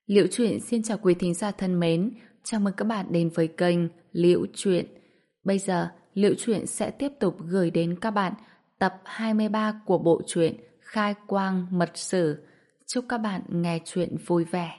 Liễu Chuyện xin chào quý thính giả thân mến, chào mừng các bạn đến với kênh Liễu Chuyện. Bây giờ, Liễu Chuyện sẽ tiếp tục gửi đến các bạn tập 23 của bộ truyện Khai Quang Mật Sử. Chúc các bạn nghe chuyện vui vẻ.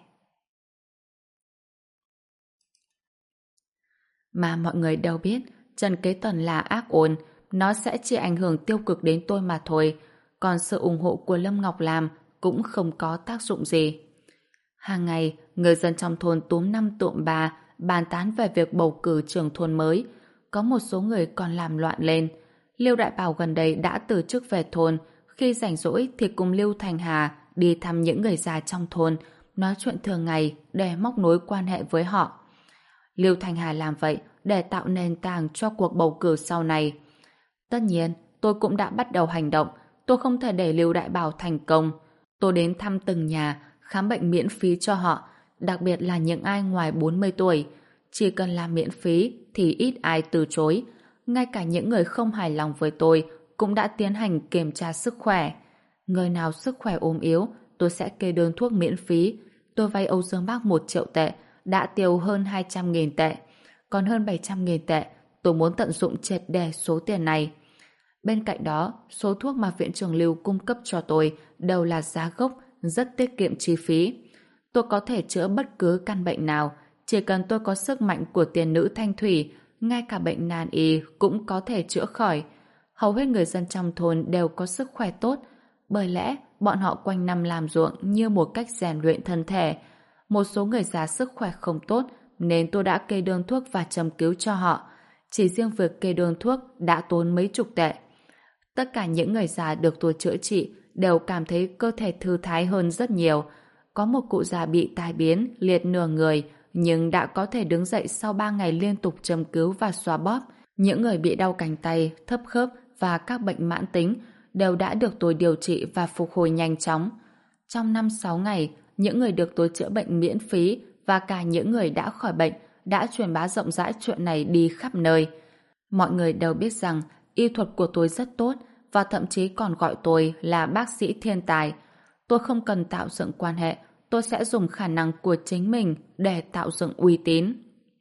Mà mọi người đều biết, Trần Kế Tuần là ác ôn, nó sẽ chỉ ảnh hưởng tiêu cực đến tôi mà thôi, còn sự ủng hộ của Lâm Ngọc Lam cũng không có tác dụng gì. Hàng ngày, người dân trong thôn túm năm tụm ba bàn tán về việc bầu cử trưởng thôn mới. Có một số người còn làm loạn lên. Liêu Đại Bảo gần đây đã từ chức về thôn. Khi rảnh rỗi thì cùng Lưu Thành Hà đi thăm những người già trong thôn, nói chuyện thường ngày để móc nối quan hệ với họ. Lưu Thành Hà làm vậy để tạo nền tảng cho cuộc bầu cử sau này. Tất nhiên, tôi cũng đã bắt đầu hành động. Tôi không thể để Lưu Đại Bảo thành công. Tôi đến thăm từng nhà, khám bệnh miễn phí cho họ, đặc biệt là những ai ngoài 40 tuổi. Chỉ cần làm miễn phí thì ít ai từ chối. Ngay cả những người không hài lòng với tôi cũng đã tiến hành kiểm tra sức khỏe. Người nào sức khỏe ốm yếu, tôi sẽ kê đơn thuốc miễn phí. Tôi vay Âu Dương Bác 1 triệu tệ, đã tiêu hơn 200.000 tệ. Còn hơn 700.000 tệ, tôi muốn tận dụng triệt để số tiền này. Bên cạnh đó, số thuốc mà viện trưởng Lưu cung cấp cho tôi đều là giá gốc, rất tiết kiệm chi phí. Tôi có thể chữa bất cứ căn bệnh nào, chỉ cần tôi có sức mạnh của tiền nữ Thanh Thủy, ngay cả bệnh nan y cũng có thể chữa khỏi. Hầu hết người dân trong thôn đều có sức khỏe tốt, bởi lẽ bọn họ quanh năm làm ruộng như một cách rèn luyện thân thể. Một số người già sức khỏe không tốt, nên tôi đã kê đơn thuốc và châm cứu cho họ. Chỉ riêng việc kê đơn thuốc đã tốn mấy chục tệ. Tất cả những người già được tôi chữa trị đều cảm thấy cơ thể thư thái hơn rất nhiều. Có một cụ già bị tai biến, liệt nửa người, nhưng đã có thể đứng dậy sau 3 ngày liên tục châm cứu và xoa bóp. Những người bị đau cánh tay, thấp khớp và các bệnh mãn tính đều đã được tôi điều trị và phục hồi nhanh chóng. Trong 5-6 ngày, những người được tôi chữa bệnh miễn phí và cả những người đã khỏi bệnh đã truyền bá rộng rãi chuyện này đi khắp nơi. Mọi người đều biết rằng y thuật của tôi rất tốt và thậm chí còn gọi tôi là bác sĩ thiên tài. Tôi không cần tạo dựng quan hệ, tôi sẽ dùng khả năng của chính mình để tạo dựng uy tín.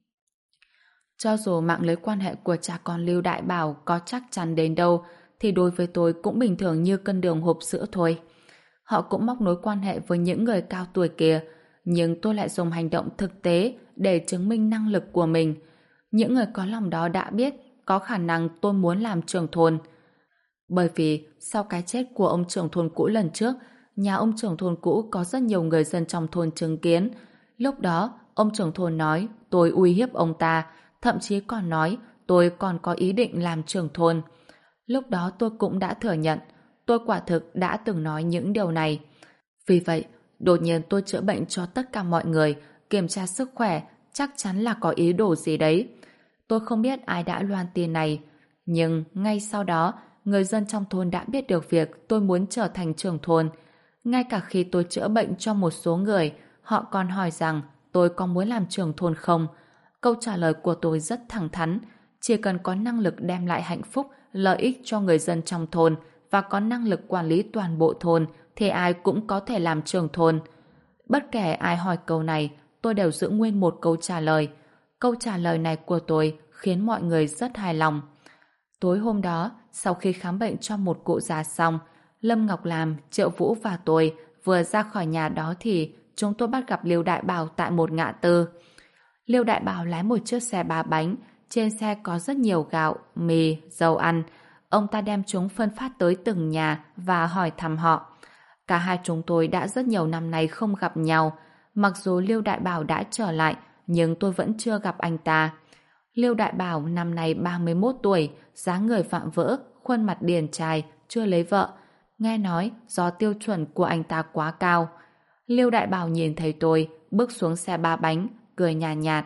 Cho dù mạng lưới quan hệ của cha con Lưu Đại Bảo có chắc chắn đến đâu, thì đối với tôi cũng bình thường như cân đường hộp sữa thôi. Họ cũng móc nối quan hệ với những người cao tuổi kia, nhưng tôi lại dùng hành động thực tế để chứng minh năng lực của mình. Những người có lòng đó đã biết có khả năng tôi muốn làm trưởng thôn. Bởi vì sau cái chết của ông trưởng thôn cũ lần trước, nhà ông trưởng thôn cũ có rất nhiều người dân trong thôn chứng kiến. Lúc đó, ông trưởng thôn nói tôi uy hiếp ông ta, thậm chí còn nói tôi còn có ý định làm trưởng thôn. Lúc đó tôi cũng đã thừa nhận, tôi quả thực đã từng nói những điều này. Vì vậy, đột nhiên tôi chữa bệnh cho tất cả mọi người, kiểm tra sức khỏe, chắc chắn là có ý đồ gì đấy. Tôi không biết ai đã loan tin này, nhưng ngay sau đó, người dân trong thôn đã biết được việc tôi muốn trở thành trưởng thôn. Ngay cả khi tôi chữa bệnh cho một số người, họ còn hỏi rằng tôi có muốn làm trưởng thôn không. Câu trả lời của tôi rất thẳng thắn, chỉ cần có năng lực đem lại hạnh phúc, lợi ích cho người dân trong thôn và có năng lực quản lý toàn bộ thôn thì ai cũng có thể làm trưởng thôn. Bất kể ai hỏi câu này, tôi đều giữ nguyên một câu trả lời. Câu trả lời này của tôi khiến mọi người rất hài lòng. Tối hôm đó, sau khi khám bệnh cho một cụ già xong, Lâm Ngọc Lam, Triệu Vũ và tôi vừa ra khỏi nhà đó thì chúng tôi bắt gặp Liêu Đại Bảo tại một ngã tư. Liêu Đại Bảo lái một chiếc xe 3 bánh, trên xe có rất nhiều gạo, mì, dầu ăn. Ông ta đem chúng phân phát tới từng nhà và hỏi thăm họ. Cả hai chúng tôi đã rất nhiều năm nay không gặp nhau. Mặc dù Liêu Đại Bảo đã trở lại, nhưng tôi vẫn chưa gặp anh ta. Liêu Đại Bảo năm nay 31 tuổi, dáng người vạm vỡ, khuôn mặt điển trai, chưa lấy vợ. Nghe nói do tiêu chuẩn của anh ta quá cao. Liêu Đại Bảo nhìn thấy tôi, bước xuống xe 3 bánh, cười nhàn nhạt.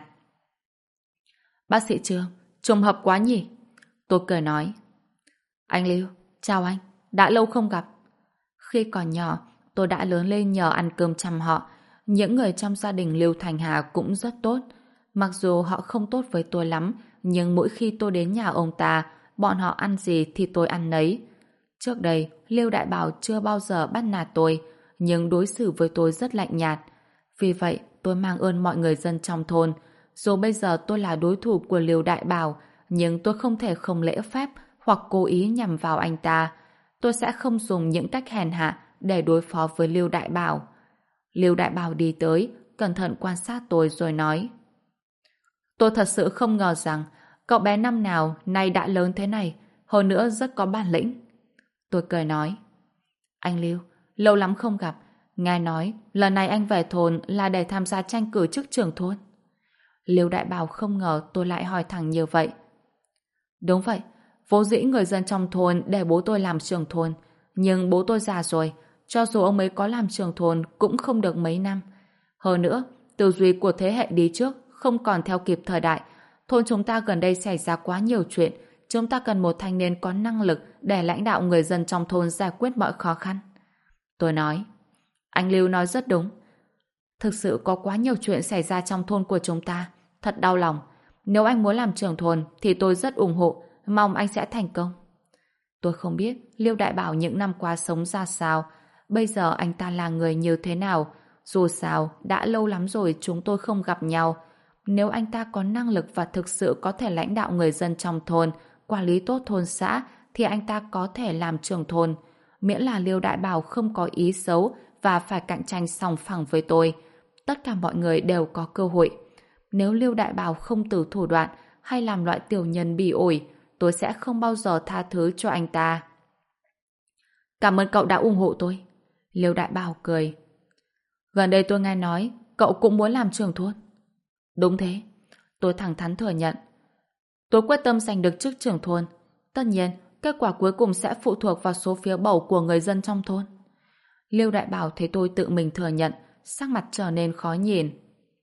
Bác sĩ Trương, trùng hợp quá nhỉ? Tôi cười nói. Anh Liêu, chào anh, đã lâu không gặp. Khi còn nhỏ, tôi đã lớn lên nhờ ăn cơm chăm họ. Những người trong gia đình Lưu Thành Hà cũng rất tốt. Mặc dù họ không tốt với tôi lắm, nhưng mỗi khi tôi đến nhà ông ta, bọn họ ăn gì thì tôi ăn nấy. Trước đây, Liêu Đại Bảo chưa bao giờ bắt nạt tôi, nhưng đối xử với tôi rất lạnh nhạt. Vì vậy, tôi mang ơn mọi người dân trong thôn. Dù bây giờ tôi là đối thủ của Liêu Đại Bảo, nhưng tôi không thể không lễ phép hoặc cố ý nhằm vào anh ta. Tôi sẽ không dùng những cách hèn hạ để đối phó với Liêu Đại Bảo. Liêu Đại Bảo đi tới, cẩn thận quan sát tôi rồi nói: tôi thật sự không ngờ rằng cậu bé năm nào nay đã lớn thế này, hơn nữa rất có bản lĩnh. Tôi cười nói: anh Lưu, lâu lắm không gặp. Nghe nói lần này anh về thôn là để tham gia tranh cử chức trưởng thôn. Liêu Đại Bảo không ngờ tôi lại hỏi thẳng như vậy. Đúng vậy, vốn dĩ người dân trong thôn để bố tôi làm trưởng thôn, nhưng bố tôi già rồi, cho dù ông ấy có làm trưởng thôn cũng không được mấy năm. Hơn nữa, tư duy của thế hệ đi trước không còn theo kịp thời đại. Thôn chúng ta gần đây xảy ra quá nhiều chuyện, chúng ta cần một thanh niên có năng lực để lãnh đạo người dân trong thôn giải quyết mọi khó khăn. Tôi nói: anh Lưu nói rất đúng. Thực sự có quá nhiều chuyện xảy ra trong thôn của chúng ta, thật đau lòng. Nếu anh muốn làm trưởng thôn thì tôi rất ủng hộ, mong anh sẽ thành công. Tôi không biết Liêu Đại Bảo những năm qua sống ra sao, bây giờ anh ta là người như thế nào. Dù sao, đã lâu lắm rồi chúng tôi không gặp nhau. Nếu anh ta có năng lực và thực sự có thể lãnh đạo người dân trong thôn, quản lý tốt thôn xã, thì anh ta có thể làm trưởng thôn. Miễn là Liêu Đại Bảo không có ý xấu và phải cạnh tranh sòng phẳng với tôi, tất cả mọi người đều có cơ hội. Nếu Liêu Đại Bảo không từ thủ đoạn hay làm loại tiểu nhân bỉ ổi, tôi sẽ không bao giờ tha thứ cho anh ta. Cảm ơn cậu đã ủng hộ tôi. Liêu Đại Bảo cười. Gần đây tôi nghe nói cậu cũng muốn làm trưởng thôn. Đúng thế. Tôi thẳng thắn thừa nhận. Tôi quyết tâm giành được chức trưởng thôn. Tất nhiên, kết quả cuối cùng sẽ phụ thuộc vào số phiếu bầu của người dân trong thôn. Liêu Đại Bảo thấy tôi tự mình thừa nhận, sắc mặt trở nên khó nhìn.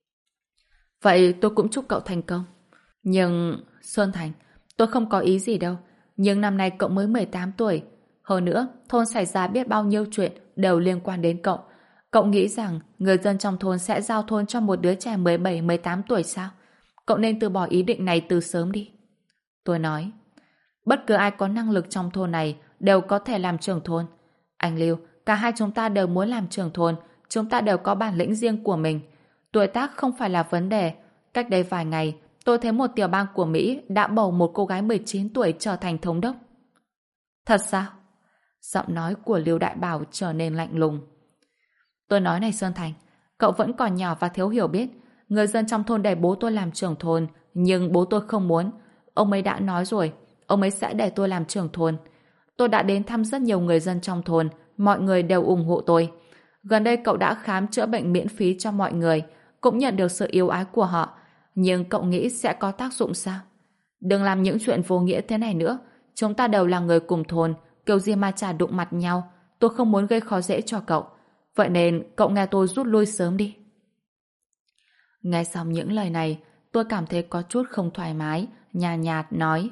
Vậy tôi cũng chúc cậu thành công. Nhưng, Xuân Thành, tôi không có ý gì đâu. Nhưng năm nay cậu mới 18 tuổi. Hơn nữa, thôn xảy ra biết bao nhiêu chuyện đều liên quan đến cậu. Cậu nghĩ rằng người dân trong thôn sẽ giao thôn cho một đứa trẻ 17-18 tuổi sao? Cậu nên từ bỏ ý định này từ sớm đi. Tôi nói, bất cứ ai có năng lực trong thôn này đều có thể làm trưởng thôn. Anh Lưu, cả hai chúng ta đều muốn làm trưởng thôn, chúng ta đều có bản lĩnh riêng của mình. Tuổi tác không phải là vấn đề. Cách đây vài ngày, tôi thấy một tiểu bang của Mỹ đã bầu một cô gái 19 tuổi trở thành thống đốc. Thật sao? Giọng nói của Liêu Đại Bảo trở nên lạnh lùng. Tôi nói này Sơn Thành, cậu vẫn còn nhỏ và thiếu hiểu biết. Người dân trong thôn để bố tôi làm trưởng thôn, nhưng bố tôi không muốn. Ông ấy đã nói rồi, ông ấy sẽ để tôi làm trưởng thôn. Tôi đã đến thăm rất nhiều người dân trong thôn, mọi người đều ủng hộ tôi. Gần đây cậu đã khám chữa bệnh miễn phí cho mọi người, cũng nhận được sự yêu ái của họ. Nhưng cậu nghĩ sẽ có tác dụng sao? Đừng làm những chuyện vô nghĩa thế này nữa. Chúng ta đều là người cùng thôn, kiểu gì mà chả đụng mặt nhau. Tôi không muốn gây khó dễ cho cậu. Vậy nên cậu nghe tôi rút lui sớm đi. Nghe xong những lời này, tôi cảm thấy có chút không thoải mái, nhàn nhạt nói.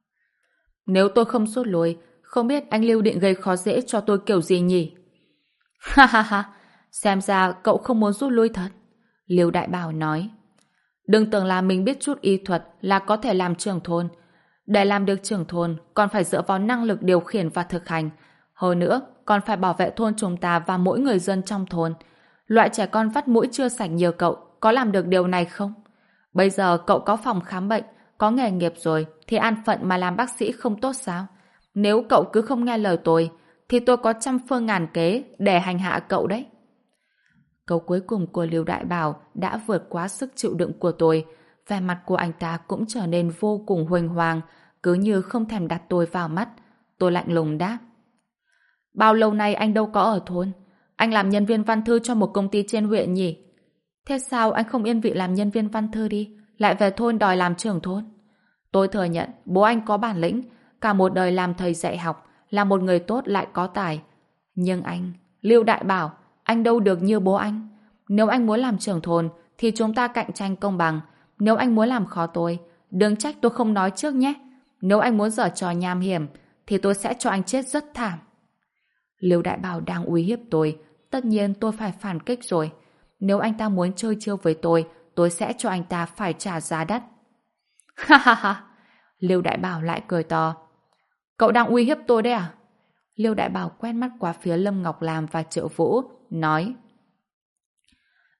Nếu tôi không rút lui, không biết anh Lưu định gây khó dễ cho tôi kiểu gì nhỉ? Ha ha ha, xem ra cậu không muốn rút lui thật. Liêu Đại Bảo nói. Đừng tưởng là mình biết chút y thuật là có thể làm trưởng thôn. Để làm được trưởng thôn, còn phải dựa vào năng lực điều khiển và thực hành. Hơn nữa, còn phải bảo vệ thôn chúng ta và mỗi người dân trong thôn. Loại trẻ con vắt mũi chưa sạch như cậu có làm được điều này không? Bây giờ cậu có phòng khám bệnh, có nghề nghiệp rồi, thì an phận mà làm bác sĩ không tốt sao? Nếu cậu cứ không nghe lời tôi, thì tôi có trăm phương ngàn kế để hành hạ cậu đấy. Câu cuối cùng của Liêu Đại Bảo đã vượt quá sức chịu đựng của tôi. Vẻ mặt của anh ta cũng trở nên vô cùng huênh hoang, cứ như không thèm đặt tôi vào mắt. Tôi lạnh lùng đáp. Bao lâu nay anh đâu có ở thôn? Anh làm nhân viên văn thư cho một công ty trên huyện nhỉ? Thế sao anh không yên vị làm nhân viên văn thư đi, lại về thôn đòi làm trưởng thôn? Tôi thừa nhận bố anh có bản lĩnh, cả một đời làm thầy dạy học, là một người tốt lại có tài. Nhưng anh, Liêu Đại Bảo, anh đâu được như bố anh. Nếu anh muốn làm trưởng thôn thì chúng ta cạnh tranh công bằng. Nếu anh muốn làm khó tôi, đừng trách tôi không nói trước nhé. Nếu anh muốn giở trò nham hiểm thì tôi sẽ cho anh chết rất thảm. Liêu Đại Bảo đang uy hiếp tôi, tất nhiên tôi phải phản kích rồi. Nếu anh ta muốn chơi chiêu với tôi sẽ cho anh ta phải trả giá đắt. Ha ha ha! Liêu Đại Bảo lại cười to. Cậu đang uy hiếp tôi đấy à? Liêu Đại Bảo quét mắt qua phía Lâm Ngọc Lam và Triệu Vũ, nói.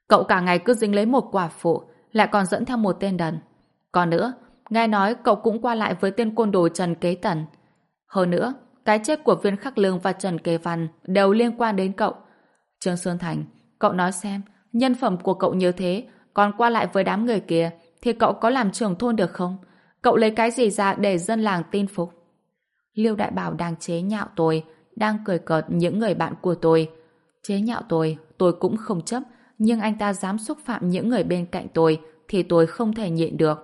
Cậu cả ngày cứ dính lấy một quả phụ, lại còn dẫn theo một tên đần. Còn nữa, nghe nói cậu cũng qua lại với tên côn đồ Trần Kế Tần. Hơn nữa, cái chết của Viên Khắc Lương và Trần Kế Văn đều liên quan đến cậu. Trương Sơn Thành, cậu nói xem, nhân phẩm của cậu như thế, còn qua lại với đám người kia, thì cậu có làm trưởng thôn được không? Cậu lấy cái gì ra để dân làng tin phục? Liêu Đại Bảo đang chế nhạo tôi, đang cười cợt những người bạn của tôi. Chế nhạo tôi cũng không chấp, nhưng anh ta dám xúc phạm những người bên cạnh tôi, thì tôi không thể nhịn được.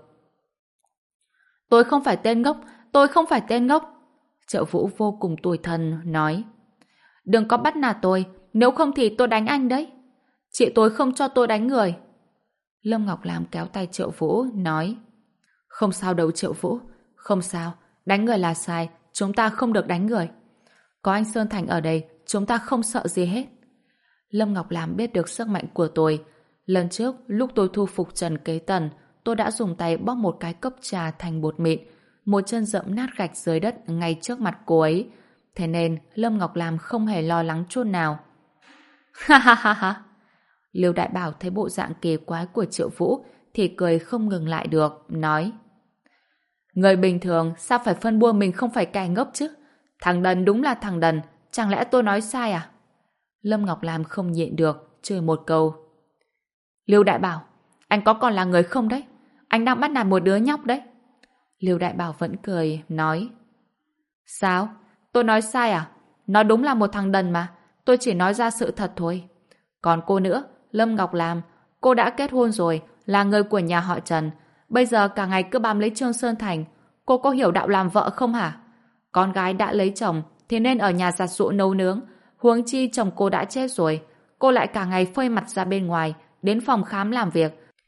Tôi không phải tên ngốc, tôi không phải tên ngốc. Triệu Vũ vô cùng tủi thân, nói. Đừng có bắt nạt tôi, nếu không thì tôi đánh anh đấy. Chị tôi không cho tôi đánh người. Lâm Ngọc Lam kéo tay Triệu Vũ, nói. Không sao đâu Triệu Vũ, không sao, đánh người là sai, chúng ta không được đánh người. Có anh Sơn Thành ở đây, chúng ta không sợ gì hết. Lâm Ngọc Lam biết được sức mạnh của tôi. Lần trước, lúc tôi thu phục Trần Kế Tần, tôi đã dùng tay bóp một cái cốc trà thành bột mịn, một chân dẫm nát gạch dưới đất ngay trước mặt cô ấy. Thế nên, Lâm Ngọc Lam không hề lo lắng chút nào. Ha ha ha ha! Liêu Đại Bảo thấy bộ dạng kỳ quái của Triệu Vũ thì cười không ngừng lại được, nói. Người bình thường sao phải phân bua mình không phải kẻ ngốc chứ? Thằng đần đúng là thằng đần, chẳng lẽ tôi nói sai à? Lâm Ngọc Lam không nhịn được, chửi một câu. Liêu Đại Bảo, anh có còn là người không đấy? Anh đang bắt nạt một đứa nhóc đấy. Liêu Đại Bảo vẫn cười, nói. Sao? Tôi nói sai à? Nó đúng là một thằng đần mà, tôi chỉ nói ra sự thật thôi. Còn cô nữa, Lâm Ngọc Lam, cô đã kết hôn rồi, là người của nhà họ Trần. Bây giờ cả ngày cứ bám lấy Trương Sơn Thành. Cô có hiểu đạo làm vợ không hả? Con gái đã lấy chồng thì nên ở nhà giặt giũ nấu nướng. Huống chi chồng cô đã chết rồi, cô lại cả ngày phơi mặt ra bên ngoài, đến phòng khám làm việc.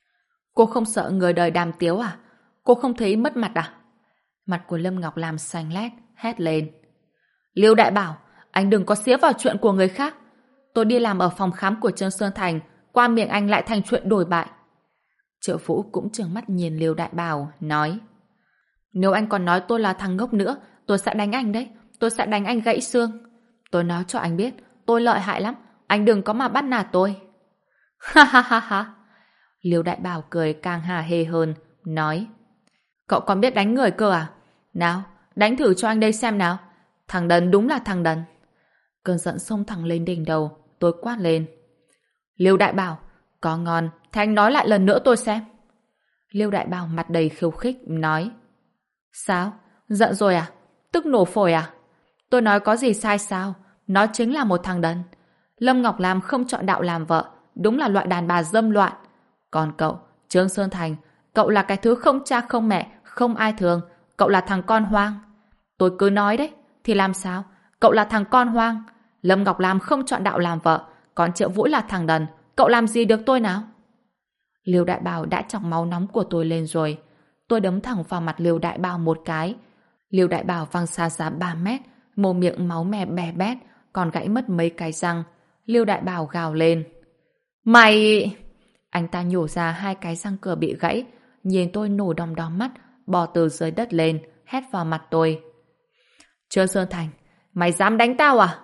Cô không sợ người đời đàm tiếu à? Cô không thấy mất mặt à? Mặt của Lâm Ngọc Lam xanh lét, hét lên. Liêu Đại Bảo, anh đừng có xía vào chuyện của người khác. Tôi đi làm ở phòng khám của Trương Sơn Thành, qua miệng anh lại thành chuyện đổi bại. Triệu Vũ cũng trừng mắt nhìn Liêu Đại Bảo, nói. Nếu anh còn nói tôi là thằng ngốc nữa, tôi sẽ đánh anh đấy. Tôi sẽ đánh anh gãy xương. Tôi nói cho anh biết, tôi lợi hại lắm. Anh đừng có mà bắt nạt tôi. Ha ha ha ha. Liêu Đại Bảo cười càng hả hê hơn, nói. Cậu còn biết đánh người cơ à? Nào, đánh thử cho anh đây xem nào. Thằng đần đúng là thằng đần. Cơn giận xông thẳng lên đỉnh đầu, tôi quát lên. Liêu Đại Bảo, có ngon, thì anh nói lại lần nữa tôi xem. Liêu Đại Bảo mặt đầy khiêu khích, nói. Sao? Giận rồi à? Tức nổ phổi à? Tôi nói có gì sai sao? Nó chính là một thằng đần. Lâm Ngọc Lam không chọn đạo làm vợ, đúng là loại đàn bà dâm loạn. Còn cậu, Trương Sơn Thành, cậu là cái thứ không cha không mẹ, không ai thương. Cậu là thằng con hoang. Tôi cứ nói đấy, thì làm sao? Cậu là thằng con hoang. Lâm Ngọc Lam không chọn đạo làm vợ, còn Triệu Vũ là thằng đần. Cậu làm gì được tôi nào? Liêu Đại Bảo đã chọc máu nóng của tôi lên rồi. Tôi đấm thẳng vào mặt Liêu Đại Bảo một cái. Liêu Đại Bảo văng xa ra 3 mét, mồm miệng máu me bè bét, còn gãy mất mấy cái răng. Liêu Đại Bảo gào lên. Mày... Anh ta nhổ ra 2 cái răng cửa bị gãy, nhìn tôi nổ đom đóm mắt, bò từ dưới đất lên, hét vào mặt tôi. Trương Sơn Thành, mày dám đánh tao à?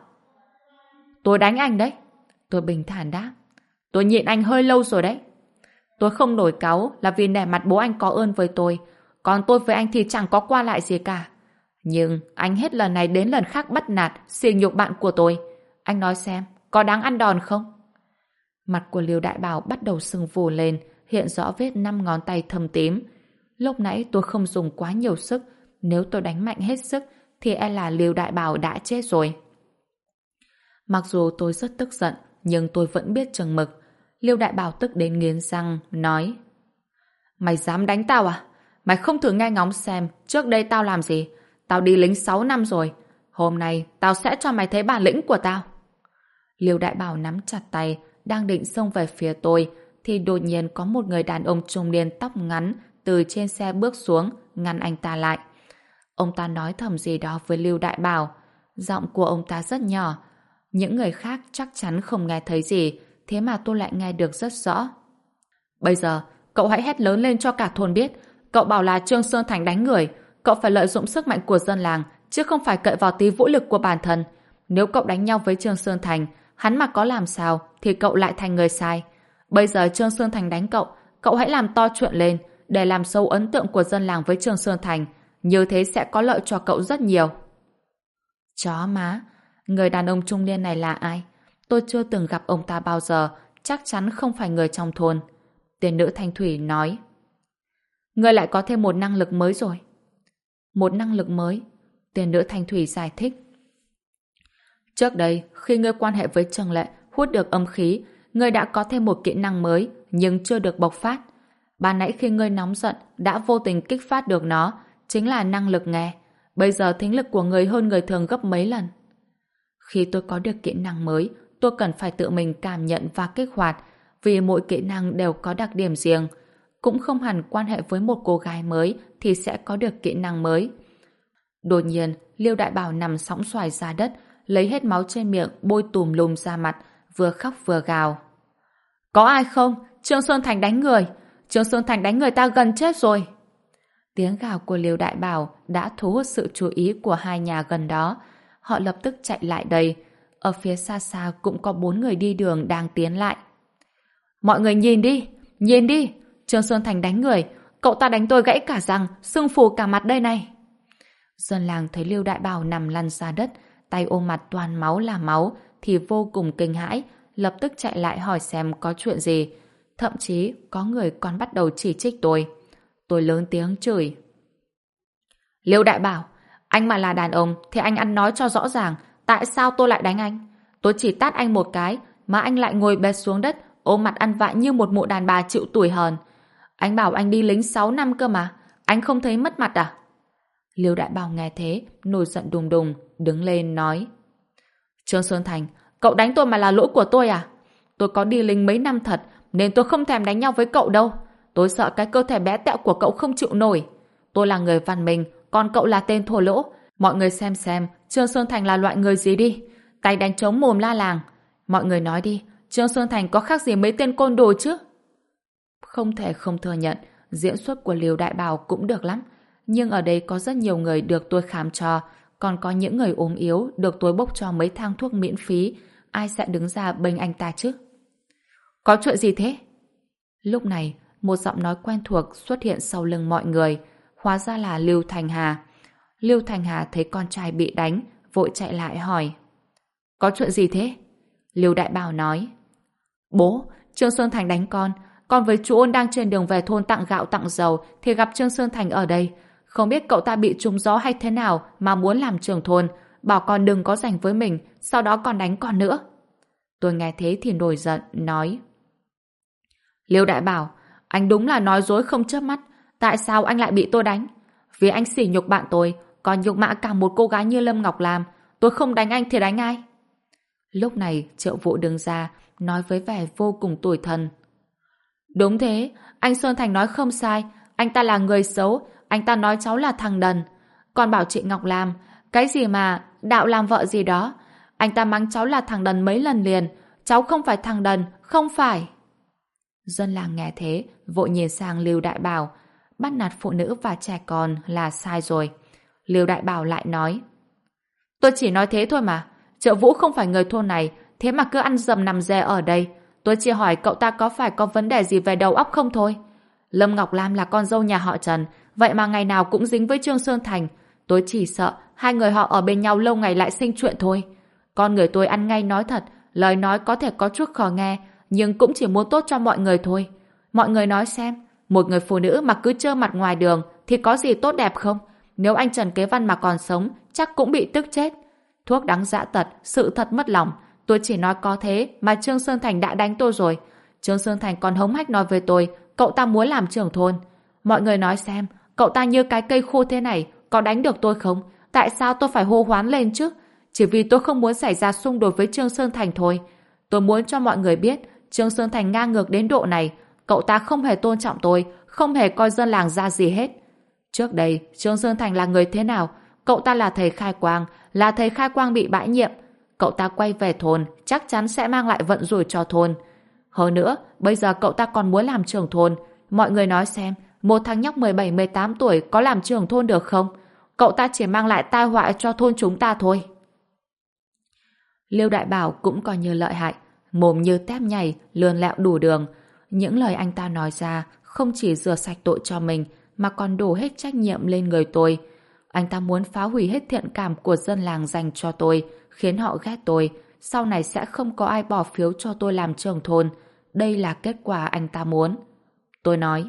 Tôi đánh anh đấy. Tôi bình thản đáp. Tôi nhịn anh hơi lâu rồi đấy. Tôi không nổi cáu là vì nể mặt bố anh có ơn với tôi, còn tôi với anh thì chẳng có qua lại gì cả. Nhưng anh hết lần này đến lần khác bắt nạt, sỉ nhục bạn của tôi. Anh nói xem, có đáng ăn đòn không? Mặt của Liêu Đại Bảo bắt đầu sưng phù lên, hiện rõ vết 5 ngón tay thâm tím. Lúc nãy tôi không dùng quá nhiều sức, nếu tôi đánh mạnh hết sức thì e là Liêu Đại Bảo đã chết rồi. Mặc dù tôi rất tức giận, nhưng tôi vẫn biết chừng mực. Liêu Đại Bảo tức đến nghiến răng, nói. Mày dám đánh tao à? Mày không thử nghe ngóng xem trước đây tao làm gì. Tao đi lính 6 năm rồi. Hôm nay tao sẽ cho mày thấy bản lĩnh của tao. Liêu Đại Bảo nắm chặt tay, đang định xông về phía tôi, thì đột nhiên có một người đàn ông trung niên tóc ngắn từ trên xe bước xuống, ngăn anh ta lại. Ông ta nói thầm gì đó với Liêu Đại Bảo. Giọng của ông ta rất nhỏ. Những người khác chắc chắn không nghe thấy gì, thế mà tôi lại nghe được rất rõ. Bây giờ, cậu hãy hét lớn lên cho cả thôn biết. Cậu bảo là Trương Sơn Thành đánh người. Cậu phải lợi dụng sức mạnh của dân làng, chứ không phải cậy vào tí vũ lực của bản thân. Nếu cậu đánh nhau với Trương Sơn Thành, hắn mà có làm sao thì cậu lại thành người sai. Bây giờ Trương Sơn Thành đánh cậu, cậu hãy làm to chuyện lên, để làm sâu ấn tượng của dân làng với Trương Sơn Thành. Như thế sẽ có lợi cho cậu rất nhiều. Chó má, người đàn ông trung niên này là ai? Tôi chưa từng gặp ông ta bao giờ, chắc chắn không phải người trong thôn. Tiền nữ Thanh Thủy nói. Ngươi lại có thêm một năng lực mới rồi. Một năng lực mới? Tiền nữ Thanh Thủy giải thích. Trước đây, khi ngươi quan hệ với Trương Lệ, hút được âm khí, ngươi đã có thêm một kỹ năng mới, nhưng chưa được bộc phát. Ban nãy khi ngươi nóng giận, đã vô tình kích phát được nó, chính là năng lực nghe. Bây giờ thính lực của ngươi hơn người thường gấp mấy lần. Khi tôi có được kỹ năng mới, tôi cần phải tự mình cảm nhận và kích hoạt, vì mỗi kỹ năng đều có đặc điểm riêng. Cũng không hẳn quan hệ với một cô gái mới thì sẽ có được kỹ năng mới. Đột nhiên, Liêu Đại Bảo nằm sõng xoài ra đất, lấy hết máu trên miệng bôi tùm lum ra mặt, vừa khóc vừa gào. Có ai không? Trương Sơn Thành đánh người! Trương Sơn Thành đánh người ta gần chết rồi! Tiếng gào của Liêu Đại Bảo đã thu hút sự chú ý của hai nhà gần đó. Họ lập tức chạy lại đây. Ở phía xa xa cũng có 4 người đi đường đang tiến lại. Mọi người nhìn đi! Nhìn đi! Trương Sơn Thành đánh người! Cậu ta đánh tôi gãy cả răng, sưng phù cả mặt đây này! Dân làng thấy Liêu Đại Bảo nằm lăn ra đất, tay ôm mặt toàn máu là máu, thì vô cùng kinh hãi, lập tức chạy lại hỏi xem có chuyện gì. Thậm chí có người còn bắt đầu chỉ trích tôi. Tôi lớn tiếng chửi. Liêu Đại Bảo, anh mà là đàn ông thì anh ăn nói cho rõ ràng, tại sao tôi lại đánh anh? Tôi chỉ tát anh một cái, mà anh lại ngồi bệt xuống đất, ôm mặt ăn vạ như một mụ đàn bà chịu tủi hờn. Anh bảo anh đi lính 6 năm cơ mà, anh không thấy mất mặt à? Liêu Đại Bảo nghe thế, nổi giận đùng đùng, đứng lên nói. Trương Sơn Thành, cậu đánh tôi mà là lỗi của tôi à? Tôi có đi lính mấy năm thật, nên tôi không thèm đánh nhau với cậu đâu. Tôi sợ cái cơ thể bé tẹo của cậu không chịu nổi. Tôi là người văn minh, còn cậu là tên thô lỗ. Mọi người xem Trương Sơn Thành là loại người gì đi. Tay đánh trống mồm la làng. Mọi người nói đi, Trương Sơn Thành có khác gì mấy tên côn đồ chứ? Không thể không thừa nhận, diễn xuất của Liêu Đại Bảo cũng được lắm. Nhưng ở đây có rất nhiều người được tôi khám cho, còn có những người ốm yếu được tôi bốc cho mấy thang thuốc miễn phí. Ai sẽ đứng ra bênh anh ta chứ? Có chuyện gì thế? Lúc này, một giọng nói quen thuộc xuất hiện sau lưng mọi người. Hóa ra là Lưu Thành Hà. Lưu Thành Hà thấy con trai bị đánh, vội chạy lại hỏi. Có chuyện gì thế? Lưu Đại Bảo nói. Bố, Trương Sơn Thành đánh con với chú Ôn đang trên đường về thôn tặng gạo tặng dầu thì gặp Trương Sơn Thành ở đây. Không biết cậu ta bị trúng gió hay thế nào mà muốn làm trưởng thôn, bảo con đừng có giành với mình, sau đó còn đánh con nữa. Tôi nghe thế thì nổi giận, nói. Liêu Đại Bảo, anh đúng là nói dối không chớp mắt. Tại sao anh lại bị tôi đánh? Vì anh sỉ nhục bạn tôi, còn nhục mạ cả một cô gái như Lâm Ngọc Lam. Tôi không đánh anh thì đánh ai? Lúc này Triệu Vũ đứng ra, nói với vẻ vô cùng tủi thân. Đúng thế, anh Sơn Thành nói không sai. Anh ta là người xấu, anh ta nói cháu là thằng đần. Còn bảo chị Ngọc Lam, cái gì mà đạo làm vợ gì đó. Anh ta mắng cháu là thằng đần mấy lần liền. Cháu không phải thằng đần, không phải. Dân làng nghe thế, vội nhìn sang Lưu Đại Bảo. Bắt nạt phụ nữ và trẻ con là sai rồi. Lưu Đại Bảo lại nói. Tôi chỉ nói thế thôi mà. Triệu Vũ không phải người thôn này, thế mà cứ ăn dầm nằm dè ở đây. Tôi chỉ hỏi cậu ta có phải có vấn đề gì về đầu óc không thôi. Lâm Ngọc Lam là con dâu nhà họ Trần, vậy mà ngày nào cũng dính với Trương Sơn Thành. Tôi chỉ sợ hai người họ ở bên nhau lâu ngày lại sinh chuyện thôi. Con người tôi ăn ngay nói thật, lời nói có thể có chút khó nghe, nhưng cũng chỉ muốn tốt cho mọi người thôi. Mọi người nói xem, một người phụ nữ mà cứ trơ mặt ngoài đường thì có gì tốt đẹp không? Nếu anh Trần Kế Văn mà còn sống, chắc cũng bị tức chết. Thuốc đắng dã tật, sự thật mất lòng. Tôi chỉ nói có thế mà Trương Sơn Thành đã đánh tôi rồi. Trương Sơn Thành còn hống hách nói với tôi, cậu ta muốn làm trưởng thôn. Mọi người nói xem, cậu ta như cái cây khô thế này, có đánh được tôi không? Tại sao tôi phải hô hoán lên chứ? Chỉ vì tôi không muốn xảy ra xung đột với Trương Sơn Thành thôi. Tôi muốn cho mọi người biết, Trương Sơn Thành ngang ngược đến độ này. Cậu ta không hề tôn trọng tôi, không hề coi dân làng ra gì hết. Trước đây, Trương Sơn Thành là người thế nào? Cậu ta là thầy khai quang, là thầy khai quang bị bãi nhiệm. Cậu ta quay về thôn, chắc chắn sẽ mang lại vận rủi cho thôn. Hơn nữa, bây giờ cậu ta còn muốn làm trưởng thôn. Mọi người nói xem, một thằng nhóc 17-18 tuổi có làm trưởng thôn được không? Cậu ta chỉ mang lại tai họa cho thôn chúng ta thôi. Liêu Đại Bảo cũng coi như lợi hại, mồm như tép nhảy, lươn lẹo đủ đường. Những lời anh ta nói ra không chỉ rửa sạch tội cho mình mà còn đổ hết trách nhiệm lên người tôi. Anh ta muốn phá hủy hết thiện cảm của dân làng dành cho tôi, khiến họ ghét tôi. Sau này sẽ không có ai bỏ phiếu cho tôi làm trưởng thôn. Đây là kết quả anh ta muốn. Tôi nói.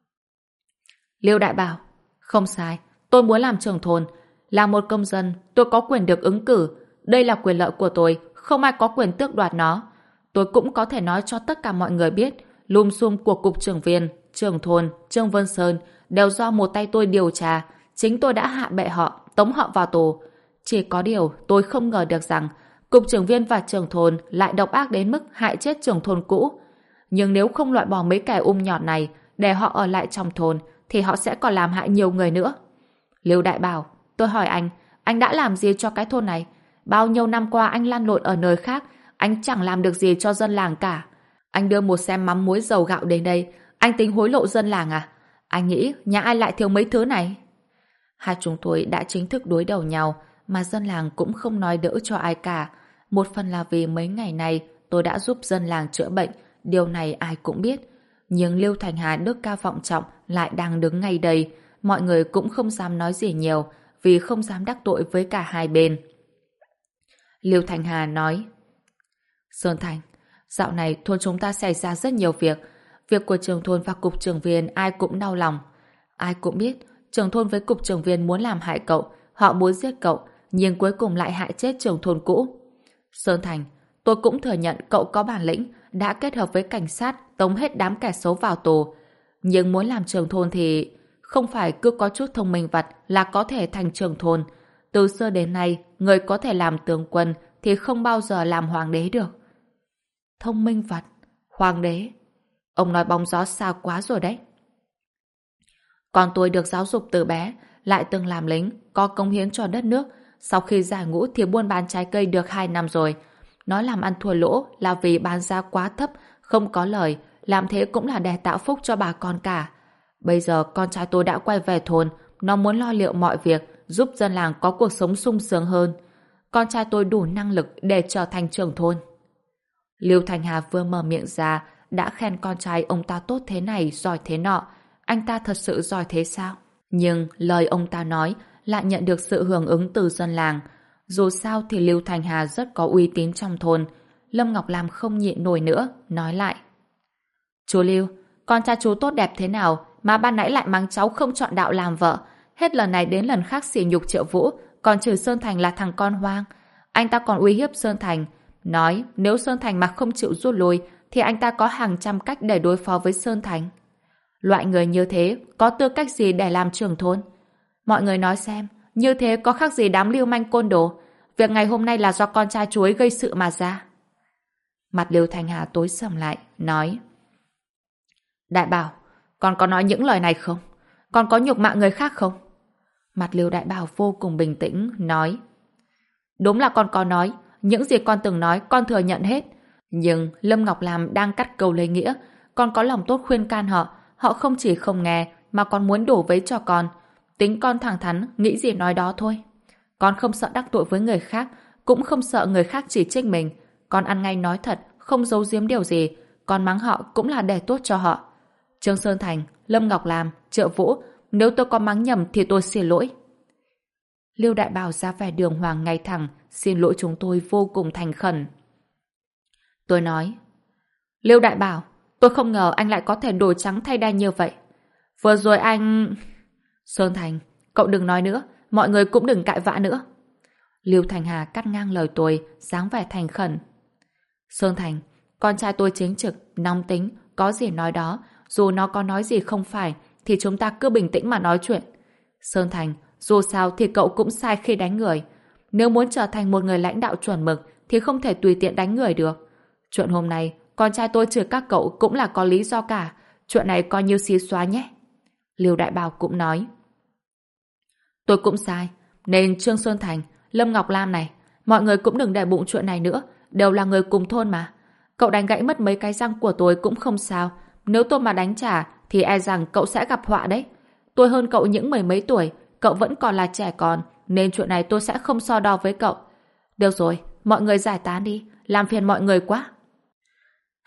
Liêu Đại Bảo, không sai, tôi muốn làm trưởng thôn. Là một công dân, tôi có quyền được ứng cử. Đây là quyền lợi của tôi, không ai có quyền tước đoạt nó. Tôi cũng có thể nói cho tất cả mọi người biết, lùm xùm của cục trưởng viên, trưởng thôn, Trương Vân Sơn đều do một tay tôi điều tra. Chính tôi đã hạ bệ họ, tống họ vào tù. Chỉ có điều tôi không ngờ được rằng cục trưởng viên và trưởng thôn lại độc ác đến mức hại chết trưởng thôn cũ. Nhưng nếu không loại bỏ mấy kẻ nhọt này để họ ở lại trong thôn thì họ sẽ còn làm hại nhiều người nữa. Lưu Đại Bảo, tôi hỏi anh đã làm gì cho cái thôn này? Bao nhiêu năm qua anh lăn lộn ở nơi khác, anh chẳng làm được gì cho dân làng cả. Anh đưa một xe mắm muối dầu gạo đến đây, anh tính hối lộ dân làng à? Anh nghĩ nhà ai lại thiếu mấy thứ này? Hai chúng tôi đã chính thức đối đầu nhau, mà dân làng cũng không nói đỡ cho ai cả. Một phần là vì mấy ngày này tôi đã giúp dân làng chữa bệnh, điều này ai cũng biết. Nhưng Liêu Thành Hà đức cao vọng trọng lại đang đứng ngay đây. Mọi người cũng không dám nói gì nhiều, vì không dám đắc tội với cả hai bên. Liêu Thành Hà nói: Sơn Thành, dạo này thôn chúng ta xảy ra rất nhiều việc. Việc của trưởng thôn và cục trưởng viên ai cũng đau lòng. Ai cũng biết trưởng thôn với cục trưởng viên muốn làm hại cậu, họ muốn giết cậu, nhưng cuối cùng lại hại chết trưởng thôn cũ. Sơn Thành, tôi cũng thừa nhận cậu có bản lĩnh, đã kết hợp với cảnh sát tống hết đám kẻ xấu vào tù. Nhưng muốn làm trưởng thôn thì không phải cứ có chút thông minh vặt là có thể thành trưởng thôn. Từ xưa đến nay, người có thể làm tướng quân thì không bao giờ làm hoàng đế được. Thông minh vặt, hoàng đế. Ông nói bóng gió xa quá rồi đấy. Còn tôi được giáo dục từ bé, lại từng làm lính, có cống hiến cho đất nước. Sau khi giải ngũ thì buôn bán trái cây được 2 năm rồi. Nó làm ăn thua lỗ là vì bán giá quá thấp, không có lời. Làm thế cũng là để tạo phúc cho bà con cả. Bây giờ con trai tôi đã quay về thôn, nó muốn lo liệu mọi việc, giúp dân làng có cuộc sống sung sướng hơn. Con trai tôi đủ năng lực để trở thành trưởng thôn. Lưu Thành Hà vừa mở miệng ra đã khen con trai ông ta tốt thế này, giỏi thế nọ. Anh ta thật sự giỏi thế sao? Nhưng lời ông ta nói lại nhận được sự hưởng ứng từ dân làng. Dù sao thì Lưu Thành Hà rất có uy tín trong thôn. Lâm Ngọc Lam không nhịn nổi nữa, nói lại: Chú Lưu, con trai chú tốt đẹp thế nào mà ban nãy lại mắng cháu không chọn đạo làm vợ? Hết lần này đến lần khác sỉ nhục Triệu Vũ, còn trừ Sơn Thành là thằng con hoang. Anh ta còn uy hiếp Sơn Thành, nói nếu Sơn Thành mà không chịu rút lui thì anh ta có hàng trăm cách để đối phó với Sơn Thành. Loại người như thế có tư cách gì để làm trưởng thôn? Mọi người nói xem, như thế có khác gì đám lưu manh côn đồ? Việc ngày hôm nay là do con trai chú ấy gây sự mà ra. Mặt Lưu Thành Hà tối sầm lại, nói: Đại Bảo, con có nói những lời này không? Con có nhục mạ người khác không? Mặt Lưu Đại Bảo vô cùng bình tĩnh, nói: Đúng là con có nói, những gì con từng nói con thừa nhận hết. Nhưng Lâm Ngọc Lam đang cắt câu lấy nghĩa, con có lòng tốt khuyên can họ, họ không chỉ không nghe mà còn muốn đổ vấy cho con. Tính con thẳng thắn, nghĩ gì nói đó thôi. Con không sợ đắc tội với người khác, cũng không sợ người khác chỉ trích mình. Con ăn ngay nói thật, không giấu giếm điều gì. Con mắng họ cũng là để tốt cho họ. Trương Sơn Thành, Lâm Ngọc Lam, Triệu Vũ, nếu tôi có mắng nhầm thì tôi xin lỗi. Lưu Đại Bảo ra vẻ đường hoàng ngay thẳng, xin lỗi chúng tôi vô cùng thành khẩn. Tôi nói: Lưu Đại Bảo, tôi không ngờ anh lại có thể đổi trắng thay đen như vậy. Vừa rồi anh... Sơn Thành, cậu đừng nói nữa, mọi người cũng đừng cãi vã nữa. Lưu Thành Hà cắt ngang lời tôi, dáng vẻ thành khẩn. Sơn Thành, con trai tôi chính trực, nóng tính, có gì nói đó. Dù nó có nói gì không phải, thì chúng ta cứ bình tĩnh mà nói chuyện. Sơn Thành, dù sao thì cậu cũng sai khi đánh người. Nếu muốn trở thành một người lãnh đạo chuẩn mực thì không thể tùy tiện đánh người được. Chuyện hôm nay, con trai tôi trừ các cậu cũng là có lý do cả. Chuyện này coi như xí xóa nhé. Lưu Đại Bảo cũng nói: Tôi cũng sai, nên Trương Sơn Thành, Lâm Ngọc Lam này, mọi người cũng đừng để bụng chuyện này nữa, đều là người cùng thôn mà. Cậu đánh gãy mất mấy cái răng của tôi cũng không sao, nếu tôi mà đánh trả thì e rằng cậu sẽ gặp họa đấy. Tôi hơn cậu những mười mấy tuổi, cậu vẫn còn là trẻ con, nên chuyện này tôi sẽ không so đo với cậu. Được rồi, mọi người giải tán đi, làm phiền mọi người quá.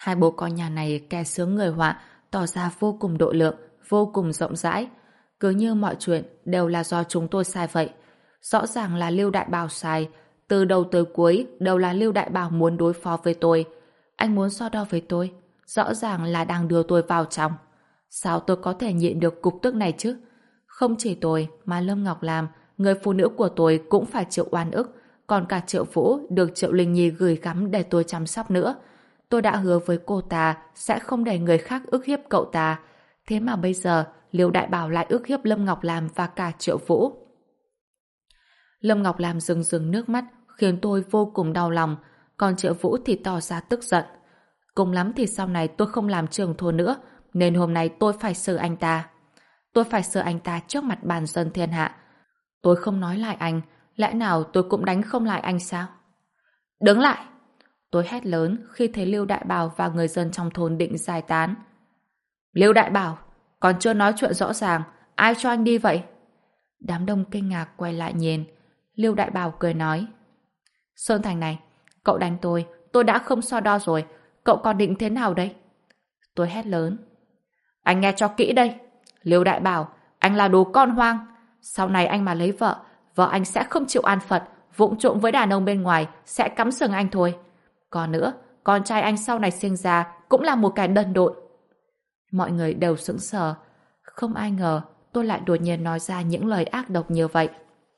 Hai bố con nhà này kẻ sướng người họa, tỏ ra vô cùng độ lượng, vô cùng rộng rãi. Cứ như mọi chuyện đều là do chúng tôi sai vậy. Rõ ràng là Lưu Đại Bảo sai. Từ đầu tới cuối đều là Lưu Đại Bảo muốn đối phó với tôi. Anh muốn so đo với tôi. Rõ ràng là đang đưa tôi vào trong. Sao tôi có thể nhịn được cục tức này chứ? Không chỉ tôi mà Lâm Ngọc Lam, người phụ nữ của tôi cũng phải chịu oan ức. Còn cả Triệu Vũ được Triệu Linh Nhi gửi gắm để tôi chăm sóc nữa. Tôi đã hứa với cô ta sẽ không để người khác ức hiếp cậu ta. Thế mà bây giờ Liêu Đại Bảo lại ức hiếp Lâm Ngọc Lam và cả Triệu Vũ. Lâm Ngọc Lam rưng rưng nước mắt khiến tôi vô cùng đau lòng, còn Triệu Vũ thì tỏ ra tức giận. Cùng lắm thì sau này tôi không làm trưởng thôn nữa, nên hôm nay tôi phải xử anh ta. Tôi phải xử anh ta trước mặt bàn dân thiên hạ. Tôi không nói lại anh, lẽ nào tôi cũng đánh không lại anh sao? Đứng lại! Tôi hét lớn khi thấy Liêu Đại Bảo và người dân trong thôn định giải tán. Liêu Đại Bảo, còn chưa nói chuyện rõ ràng, ai cho anh đi vậy? Đám đông kinh ngạc quay lại nhìn. Liêu Đại Bảo cười nói. Sơn Thành này, cậu đánh tôi đã không so đo rồi, cậu còn định thế nào đây? Tôi hét lớn. Anh nghe cho kỹ đây. Liêu Đại Bảo, anh là đồ con hoang. Sau này anh mà lấy vợ, vợ anh sẽ không chịu an phận, vụng trộm với đàn ông bên ngoài, sẽ cắm sừng anh thôi. Còn nữa, con trai anh sau này sinh ra cũng là một cái đần độn. Mọi người đều sững sờ. Không ai ngờ tôi lại đột nhiên nói ra những lời ác độc như vậy.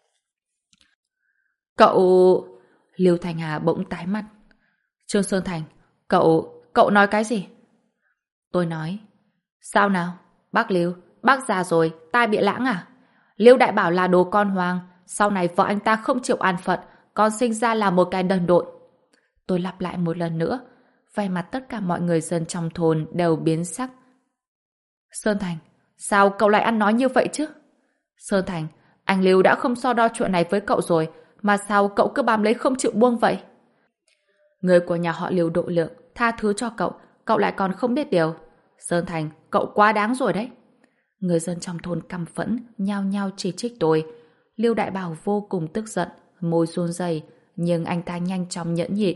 Cậu... Lưu Thanh Hà bỗng tái mặt. Trương Sơn Thành, cậu nói cái gì? Tôi nói. Sao nào? Bác Lưu, bác già rồi, tai bị lãng à? Lưu Đại Bảo là đồ con hoang, sau này vợ anh ta không chịu an phận, con sinh ra là một cái đần độn. Tôi lặp lại một lần nữa, vẻ mặt tất cả mọi người dân trong thôn đều biến sắc. Sơn Thành, sao cậu lại ăn nói như vậy chứ? Sơn Thành, anh Lưu đã không so đo chuyện này với cậu rồi, mà sao cậu cứ bám lấy không chịu buông vậy? Người của nhà họ Lưu độ lượng, tha thứ cho cậu lại còn không biết điều. Sơn Thành, cậu quá đáng rồi đấy. Người dân trong thôn căm phẫn, nhao nhao chỉ trích tôi. Lưu Đại Bảo vô cùng tức giận, môi run rẩy, nhưng anh ta nhanh chóng nhẫn nhịn.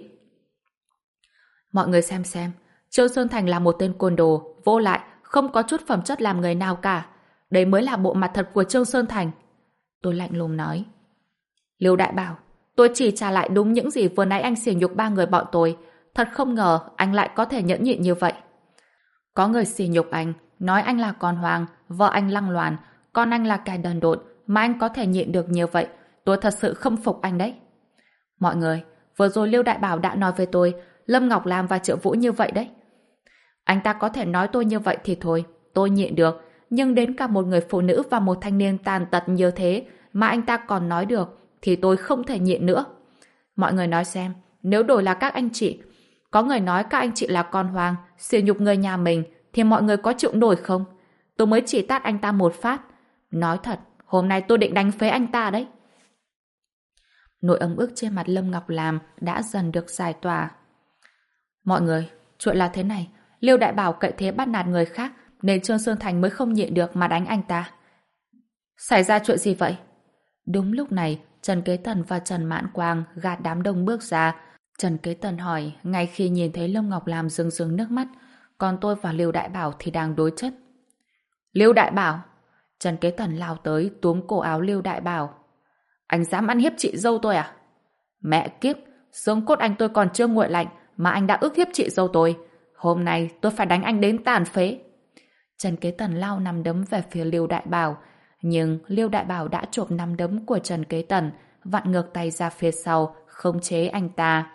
Mọi người xem, Trương Sơn Thành là một tên côn đồ, vô lại, không có chút phẩm chất làm người nào cả. Đấy mới là bộ mặt thật của Trương Sơn Thành. Tôi lạnh lùng nói. Lưu Đại Bảo, tôi chỉ trả lại đúng những gì vừa nãy anh sỉ nhục ba người bọn tôi. Thật không ngờ anh lại có thể nhẫn nhịn như vậy. Có người sỉ nhục anh, nói anh là con hoang, vợ anh lăng loàn, con anh là kẻ đần độn, mà anh có thể nhịn được như vậy. Tôi thật sự không phục anh đấy. Mọi người, vừa rồi Lưu Đại Bảo đã nói với tôi, Lâm Ngọc Lam và Triệu Vũ như vậy đấy. Anh ta có thể nói tôi như vậy thì thôi, tôi nhịn được, nhưng đến cả một người phụ nữ và một thanh niên tàn tật như thế mà anh ta còn nói được, thì tôi không thể nhịn nữa. Mọi người nói xem, nếu đổi là các anh chị, có người nói các anh chị là con hoang, sỉ nhục người nhà mình, thì mọi người có chịu nổi không? Tôi mới chỉ tát anh ta một phát. Nói thật, hôm nay tôi định đánh phế anh ta đấy. Nỗi ấm ức trên mặt Lâm Ngọc Lam đã dần được giải tỏa. Mọi người, chuyện là thế này, Liêu Đại Bảo cậy thế bắt nạt người khác, nên Trương Sơn Thành mới không nhịn được mà đánh anh ta. Xảy ra chuyện gì vậy? Đúng lúc này, Trần Kế Tần và Trần Mạn Quang gạt đám đông bước ra. Trần Kế Tần hỏi, ngay khi nhìn thấy Lâm Ngọc Lam rưng rưng nước mắt, còn tôi và Liêu Đại Bảo thì đang đối chất. Liêu Đại Bảo! Trần Kế Tần lao tới túm cổ áo Liêu Đại Bảo. Anh dám ăn hiếp chị dâu tôi à? Mẹ kiếp, xương cốt anh tôi còn chưa nguội lạnh mà anh đã ức hiếp chị dâu tôi. Hôm nay tôi phải đánh anh đến tàn phế. Trần Kế Tần lao nắm đấm về phía Liêu Đại Bảo, nhưng Liêu Đại Bảo đã chộp nắm đấm của Trần Kế Tần, vặn ngược tay ra phía sau, khống chế anh ta.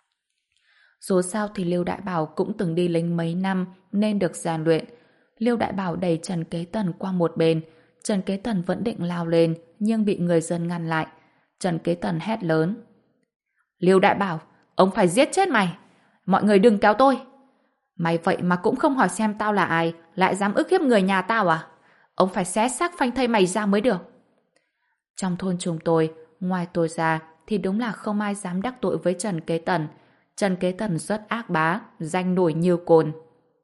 Dù sao thì Liêu Đại Bảo cũng từng đi lính mấy năm nên được rèn luyện. Liêu Đại Bảo đẩy Trần Kế Tần qua một bên. Trần Kế Tần vẫn định lao lên nhưng bị người dân ngăn lại. Trần Kế Tần hét lớn. Liêu Đại Bảo, ông phải giết chết mày. Mọi người đừng kéo tôi. Mày vậy mà cũng không hỏi xem tao là ai, lại dám ức hiếp người nhà tao à? Ông phải xé xác phanh thây mày ra mới được. Trong thôn chúng tôi, ngoài tôi ra thì đúng là không ai dám đắc tội với Trần Kế Tần. Trần Kế Tần rất ác bá, danh nổi như cồn.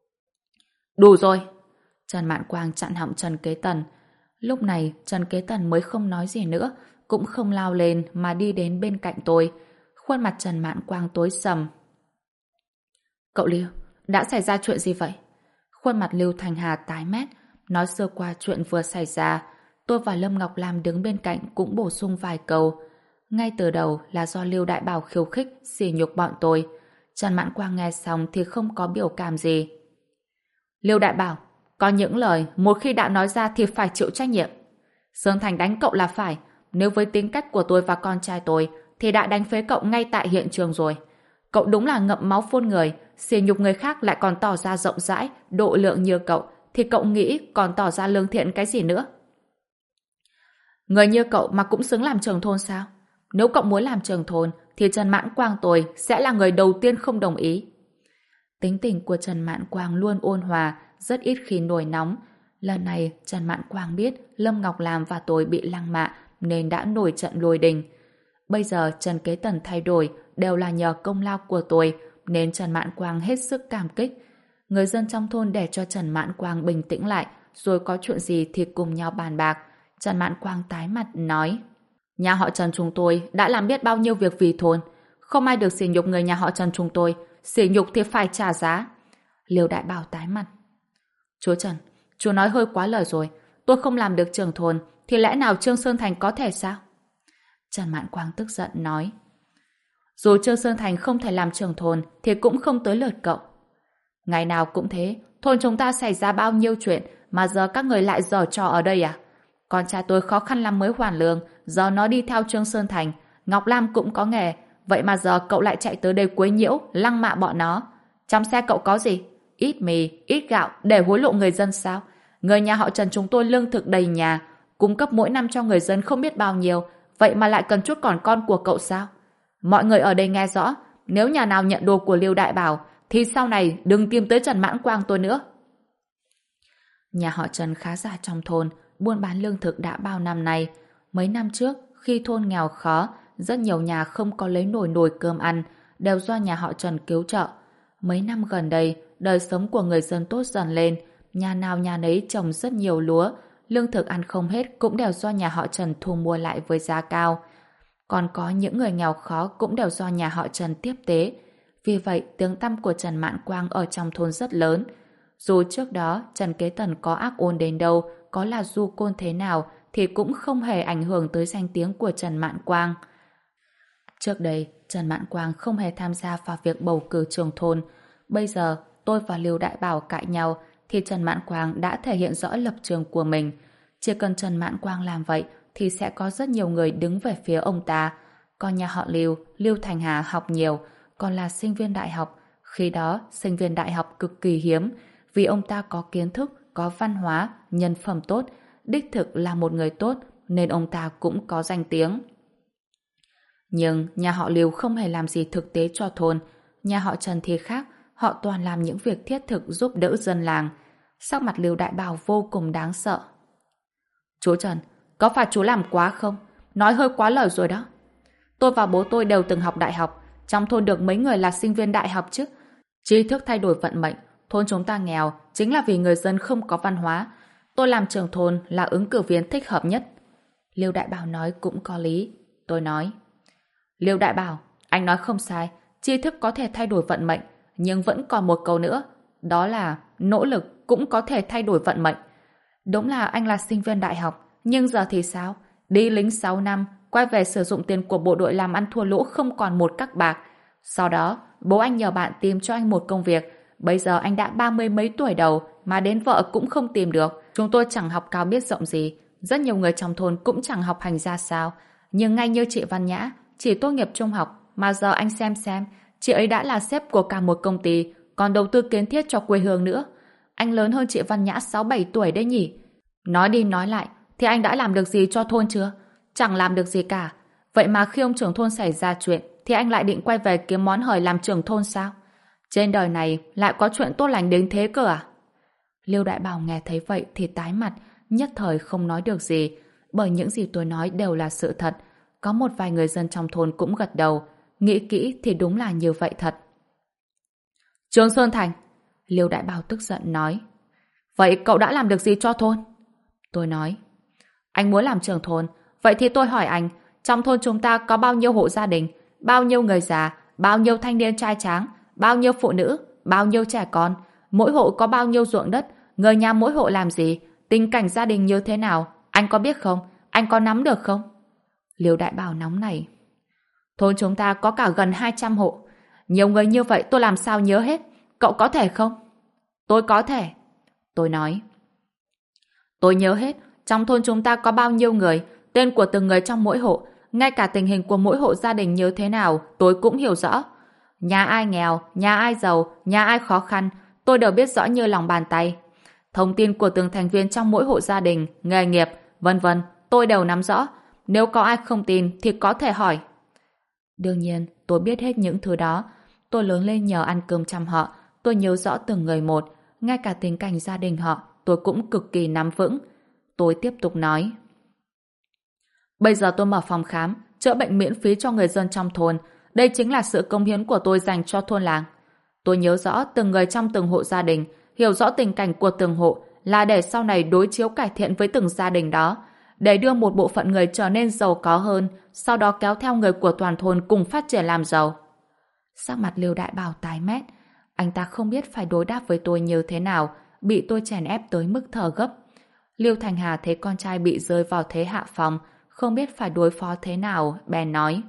Đủ rồi! Trần Mạn Quang chặn họng Trần Kế Tần. Lúc này Trần Kế Tần mới không nói gì nữa, cũng không lao lên mà đi đến bên cạnh tôi. Khuôn mặt Trần Mạn Quang tối sầm. Cậu Liêu, Đã xảy ra chuyện gì vậy? Khuôn mặt Lưu Thành Hà tái mét, nói sơ qua chuyện vừa xảy ra. Tôi và Lâm Ngọc Lam đứng bên cạnh cũng bổ sung vài câu. Ngay từ đầu là do Lưu Đại Bảo khiêu khích, sỉ nhục bọn tôi. Trần Mãn Quang nghe xong thì không có biểu cảm gì. Lưu Đại Bảo, có những lời một khi đã nói ra thì phải chịu trách nhiệm. Sơn Thành đánh cậu là phải. Nếu với tính cách của tôi và con trai tôi thì đã đánh phế cậu ngay tại hiện trường rồi. Cậu đúng là ngậm máu phun người, sỉ nhục người khác lại còn tỏ ra rộng rãi, độ lượng như cậu, thì cậu nghĩ còn tỏ ra lương thiện cái gì nữa? Người như cậu mà cũng xứng làm trưởng thôn sao? Nếu cậu muốn làm trưởng thôn thì Trần Mãn Quang tôi sẽ là người đầu tiên không đồng ý. Tính tình của Trần Mãn Quang luôn ôn hòa, rất ít khi nổi nóng. Lần này Trần Mãn Quang biết Lâm Ngọc Lam và tôi bị lăng mạ nên đã nổi trận lôi đình. Bây giờ Trần Kế Tần thay đổi đều là nhờ công lao của tôi nên Trần Mãn Quang hết sức cảm kích. Người dân trong thôn để cho Trần Mãn Quang bình tĩnh lại rồi có chuyện gì thì cùng nhau bàn bạc. Trần Mãn Quang tái mặt nói: Nhà họ Trần chúng tôi đã làm biết bao nhiêu việc vì thôn. Không ai được sỉ nhục người nhà họ Trần chúng tôi. Sỉ nhục thì phải trả giá. Liêu Đại Bảo tái mặt: Chú Trần, chú nói hơi quá lời rồi. Tôi không làm được trưởng thôn thì lẽ nào Trương Sơn Thành có thể sao? Trần Mãn Quang tức giận nói: Dù Trương Sơn Thành không thể làm trưởng thôn thì cũng không tới lượt cậu. Ngày nào cũng thế, thôn chúng ta xảy ra bao nhiêu chuyện mà giờ các người lại giở trò ở đây à? Con trai tôi khó khăn lắm mới hoàn lương, giờ nó đi theo Trương Sơn Thành. Ngọc Lam cũng có nghề, vậy mà giờ cậu lại chạy tới đây quấy nhiễu, lăng mạ bọn nó. Trong xe cậu có gì? Ít mì, ít gạo để hối lộ người dân sao? Người nhà họ Trần chúng tôi lương thực đầy nhà, cung cấp mỗi năm cho người dân không biết bao nhiêu, vậy mà lại cần chút còn con của cậu sao? Mọi người ở đây nghe rõ, nếu nhà nào nhận đồ của Liêu Đại Bảo thì sau này đừng tìm tới Trần Mãn Quang tôi nữa. Nhà họ Trần khá giả trong thôn, buôn bán lương thực đã bao năm nay. Mấy năm trước, khi thôn nghèo khó, rất nhiều nhà không có lấy nổi nồi cơm ăn, đều do nhà họ Trần cứu trợ. Mấy năm gần đây, đời sống của người dân tốt dần lên, nhà nào nhà nấy trồng rất nhiều lúa, lương thực ăn không hết cũng đều do nhà họ Trần thu mua lại với giá cao. Còn có những người nghèo khó cũng đều do nhà họ Trần tiếp tế. Vì vậy, tiếng tăm của Trần Mãn Quang ở trong thôn rất lớn. Dù trước đó Trần Kế Tần có ác ôn đến đâu, có là du côn thế nào, thì cũng không hề ảnh hưởng tới danh tiếng của Trần Mãn Quang. Trước đây, Trần Mãn Quang không hề tham gia vào việc bầu cử trưởng thôn. Bây giờ, tôi và Lưu Đại Bảo cãi nhau, thì Trần Mãn Quang đã thể hiện rõ lập trường của mình. Chỉ cần Trần Mãn Quang làm vậy, thì sẽ có rất nhiều người đứng về phía ông ta. Còn nhà họ Lưu, Lưu Thành Hà học nhiều, còn là sinh viên đại học. Khi đó, sinh viên đại học cực kỳ hiếm, vì ông ta có kiến thức, có văn hóa, nhân phẩm tốt, đích thực là một người tốt, nên ông ta cũng có danh tiếng. Nhưng nhà họ Lưu không hề làm gì thực tế cho thôn. Nhà họ Trần thì khác, họ toàn làm những việc thiết thực giúp đỡ dân làng. Sắc mặt Lưu Đại Bảo vô cùng đáng sợ. Chú Trần, có phải chú làm quá không? Nói hơi quá lời rồi đó. Tôi và bố tôi đều từng học đại học, trong thôn được mấy người là sinh viên đại học chứ. Tri thức thay đổi vận mệnh, thôn chúng ta nghèo chính là vì người dân không có văn hóa. Tôi làm trưởng thôn là ứng cử viên thích hợp nhất. Liêu Đại Bảo nói cũng có lý. Tôi nói: Liêu Đại Bảo, anh nói không sai, tri thức có thể thay đổi vận mệnh, nhưng vẫn còn một câu nữa, đó là nỗ lực cũng có thể thay đổi vận mệnh. Đúng là anh là sinh viên đại học, nhưng giờ thì sao? Đi lính 6 năm, quay về sử dụng tiền của bộ đội làm ăn thua lỗ không còn một cắc bạc. Sau đó, bố anh nhờ bạn tìm cho anh một công việc. Bây giờ anh đã 30 mấy tuổi đầu mà đến vợ cũng không tìm được. Chúng tôi chẳng học cao biết rộng gì. Rất nhiều người trong thôn cũng chẳng học hành ra sao. Nhưng ngay như chị Văn Nhã, chỉ tốt nghiệp trung học, mà giờ anh xem, chị ấy đã là sếp của cả một công ty, còn đầu tư kiến thiết cho quê hương nữa. Anh lớn hơn chị Văn Nhã 6-7 tuổi đấy nhỉ? Nói đi nói lại, thì anh đã làm được gì cho thôn chưa? Chẳng làm được gì cả. Vậy mà khi ông trưởng thôn xảy ra chuyện, thì anh lại định quay về kiếm món hời làm trưởng thôn sao? Trên đời này lại có chuyện tốt lành đến thế cơ à? Liêu Đại Bảo nghe thấy vậy thì tái mặt, nhất thời không nói được gì, bởi những gì tôi nói đều là sự thật. Có một vài người dân trong thôn cũng gật đầu, nghĩ kỹ thì đúng là như vậy thật. Trương Sơn Thành, Liêu Đại Bảo tức giận nói: Vậy cậu đã làm được gì cho thôn? Tôi nói: Anh muốn làm trưởng thôn, vậy thì tôi hỏi anh, trong thôn chúng ta có bao nhiêu hộ gia đình, bao nhiêu người già, bao nhiêu thanh niên trai tráng, bao nhiêu phụ nữ, bao nhiêu trẻ con, mỗi hộ có bao nhiêu ruộng đất, người nhà mỗi hộ làm gì, tình cảnh gia đình như thế nào, anh có biết không? Anh có nắm được không? Liêu Đại Bảo nóng này. Thôn chúng ta có cả gần 200 hộ. Nhiều người như vậy tôi làm sao nhớ hết? Cậu có thể không? Tôi có thể. Tôi nói. Tôi nhớ hết, trong thôn chúng ta có bao nhiêu người, tên của từng người trong mỗi hộ, ngay cả tình hình của mỗi hộ gia đình như thế nào, tôi cũng hiểu rõ. Nhà ai nghèo, nhà ai giàu, nhà ai khó khăn, tôi đều biết rõ như lòng bàn tay. Thông tin của từng thành viên trong mỗi hộ gia đình, nghề nghiệp, vân vân, tôi đều nắm rõ. Nếu có ai không tin thì có thể hỏi. Đương nhiên, tôi biết hết những thứ đó. Tôi lớn lên nhờ ăn cơm chăm họ, tôi nhớ rõ từng người một, ngay cả tình cảnh gia đình họ, tôi cũng cực kỳ nắm vững. Tôi tiếp tục nói. Bây giờ tôi mở phòng khám, chữa bệnh miễn phí cho người dân trong thôn. Đây chính là sự công hiến của tôi dành cho thôn làng. Tôi nhớ rõ từng người trong từng hộ gia đình, hiểu rõ tình cảnh của từng hộ là để sau này đối chiếu cải thiện với từng gia đình đó, để đưa một bộ phận người trở nên giàu có hơn, sau đó kéo theo người của toàn thôn cùng phát triển làm giàu. Sắc mặt Liêu Đại Bảo tái mét. Anh ta không biết phải đối đáp với tôi như thế nào, bị tôi chèn ép tới mức thở gấp. Liêu Thành Hà thấy con trai bị rơi vào thế hạ phòng, không biết phải đối phó thế nào, bèn nói.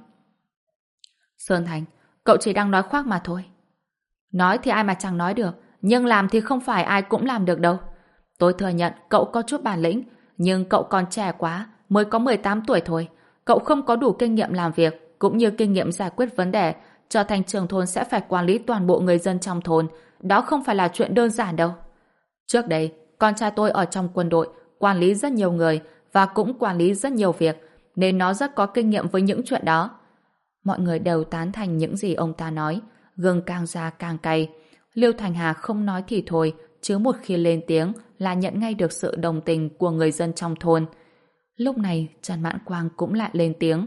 Sơn Thành, cậu chỉ đang nói khoác mà thôi. Nói thì ai mà chẳng nói được, nhưng làm thì không phải ai cũng làm được đâu. Tôi thừa nhận cậu có chút bản lĩnh, nhưng cậu còn trẻ quá, mới có 18 tuổi thôi. Cậu không có đủ kinh nghiệm làm việc, cũng như kinh nghiệm giải quyết vấn đề. Trở thành trưởng thôn sẽ phải quản lý toàn bộ người dân trong thôn. Đó không phải là chuyện đơn giản đâu. Trước đây, con trai tôi ở trong quân đội, quản lý rất nhiều người và cũng quản lý rất nhiều việc, nên nó rất có kinh nghiệm với những chuyện đó. Mọi người đều tán thành những gì ông ta nói, gừng càng già càng cay. Liêu Thành Hà không nói thì thôi, chứ một khi lên tiếng là nhận ngay được sự đồng tình của người dân trong thôn. Lúc này, Trần Mãn Quang cũng lại lên tiếng.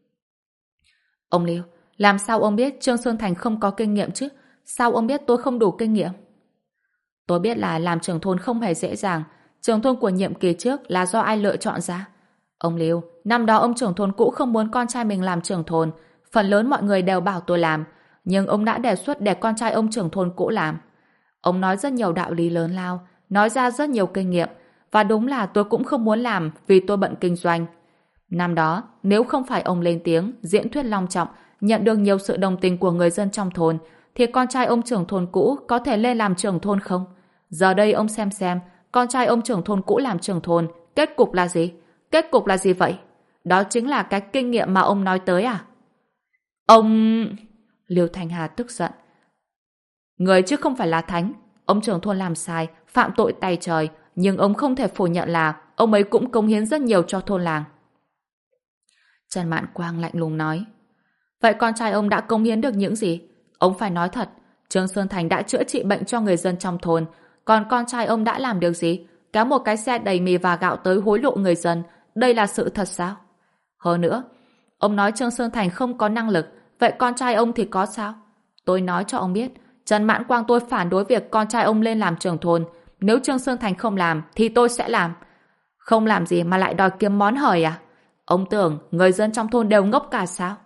Ông Liêu, làm sao ông biết Trương Sơn Thành không có kinh nghiệm chứ? Sao ông biết tôi không đủ kinh nghiệm? Tôi biết là làm trưởng thôn không hề dễ dàng. Trưởng thôn của nhiệm kỳ trước là do ai lựa chọn ra? Ông Liêu, năm đó ông trưởng thôn cũ không muốn con trai mình làm trưởng thôn. Phần lớn mọi người đều bảo tôi làm. Nhưng ông đã đề xuất để con trai ông trưởng thôn cũ làm. Ông nói rất nhiều đạo lý lớn lao, nói ra rất nhiều kinh nghiệm. Và đúng là tôi cũng không muốn làm vì tôi bận kinh doanh. Năm đó, nếu không phải ông lên tiếng, diễn thuyết long trọng, nhận được nhiều sự đồng tình của người dân trong thôn, thì con trai ông trưởng thôn cũ có thể lên làm trưởng thôn không? Giờ đây ông xem, con trai ông trưởng thôn cũ làm trưởng thôn, kết cục là gì? Kết cục là gì vậy? Đó chính là cái kinh nghiệm mà ông nói tới à? Ông... Liêu Thành Hà tức giận. Người chứ không phải là thánh. Ông trưởng thôn làm sai, phạm tội tày trời, nhưng ông không thể phủ nhận là ông ấy cũng cống hiến rất nhiều cho thôn làng. Trần Mạn Quang lạnh lùng nói. Vậy con trai ông đã cống hiến được những gì? Ông phải nói thật. Trương Sơn Thành đã chữa trị bệnh cho người dân trong thôn. Còn con trai ông đã làm được gì? Kéo một cái xe đầy mì và gạo tới hối lộ người dân. Đây là sự thật sao? Hơn nữa, ông nói Trương Sơn Thành không có năng lực. Vậy con trai ông thì có sao? Tôi nói cho ông biết, Trần Mãn Quang tôi phản đối việc con trai ông lên làm trưởng thôn. Nếu Trương Sơn Thành không làm, thì tôi sẽ làm. Không làm gì mà lại đòi kiếm món hời à? Ông tưởng người dân trong thôn đều ngốc cả sao?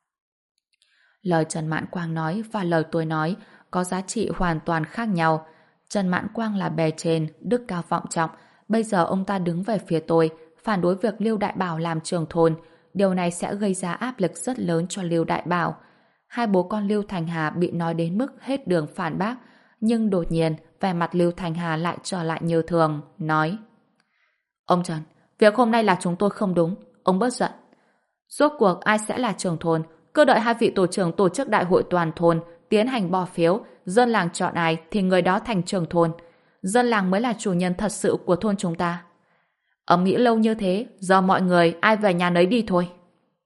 Lời Trần Mãn Quang nói và lời tôi nói có giá trị hoàn toàn khác nhau. Trần Mãn Quang là bề trên, đức cao vọng trọng. Bây giờ ông ta đứng về phía tôi, phản đối việc Liêu Đại Bảo làm trưởng thôn. Điều này sẽ gây ra áp lực rất lớn cho Liêu Đại Bảo. Hai bố con Liêu Thành Hà bị nói đến mức hết đường phản bác. Nhưng đột nhiên, vẻ mặt Liêu Thành Hà lại trở lại như thường, nói: Ông Trần, việc hôm nay là chúng tôi không đúng. Ông bớt giận. Rốt cuộc ai sẽ là trưởng thôn? Cứ đợi hai vị tổ trưởng tổ chức đại hội toàn thôn, tiến hành bỏ phiếu, dân làng chọn ai thì người đó thành trưởng thôn. Dân làng mới là chủ nhân thật sự của thôn chúng ta. Ông nghĩ lâu như thế, giờ mọi người ai về nhà nấy đi thôi.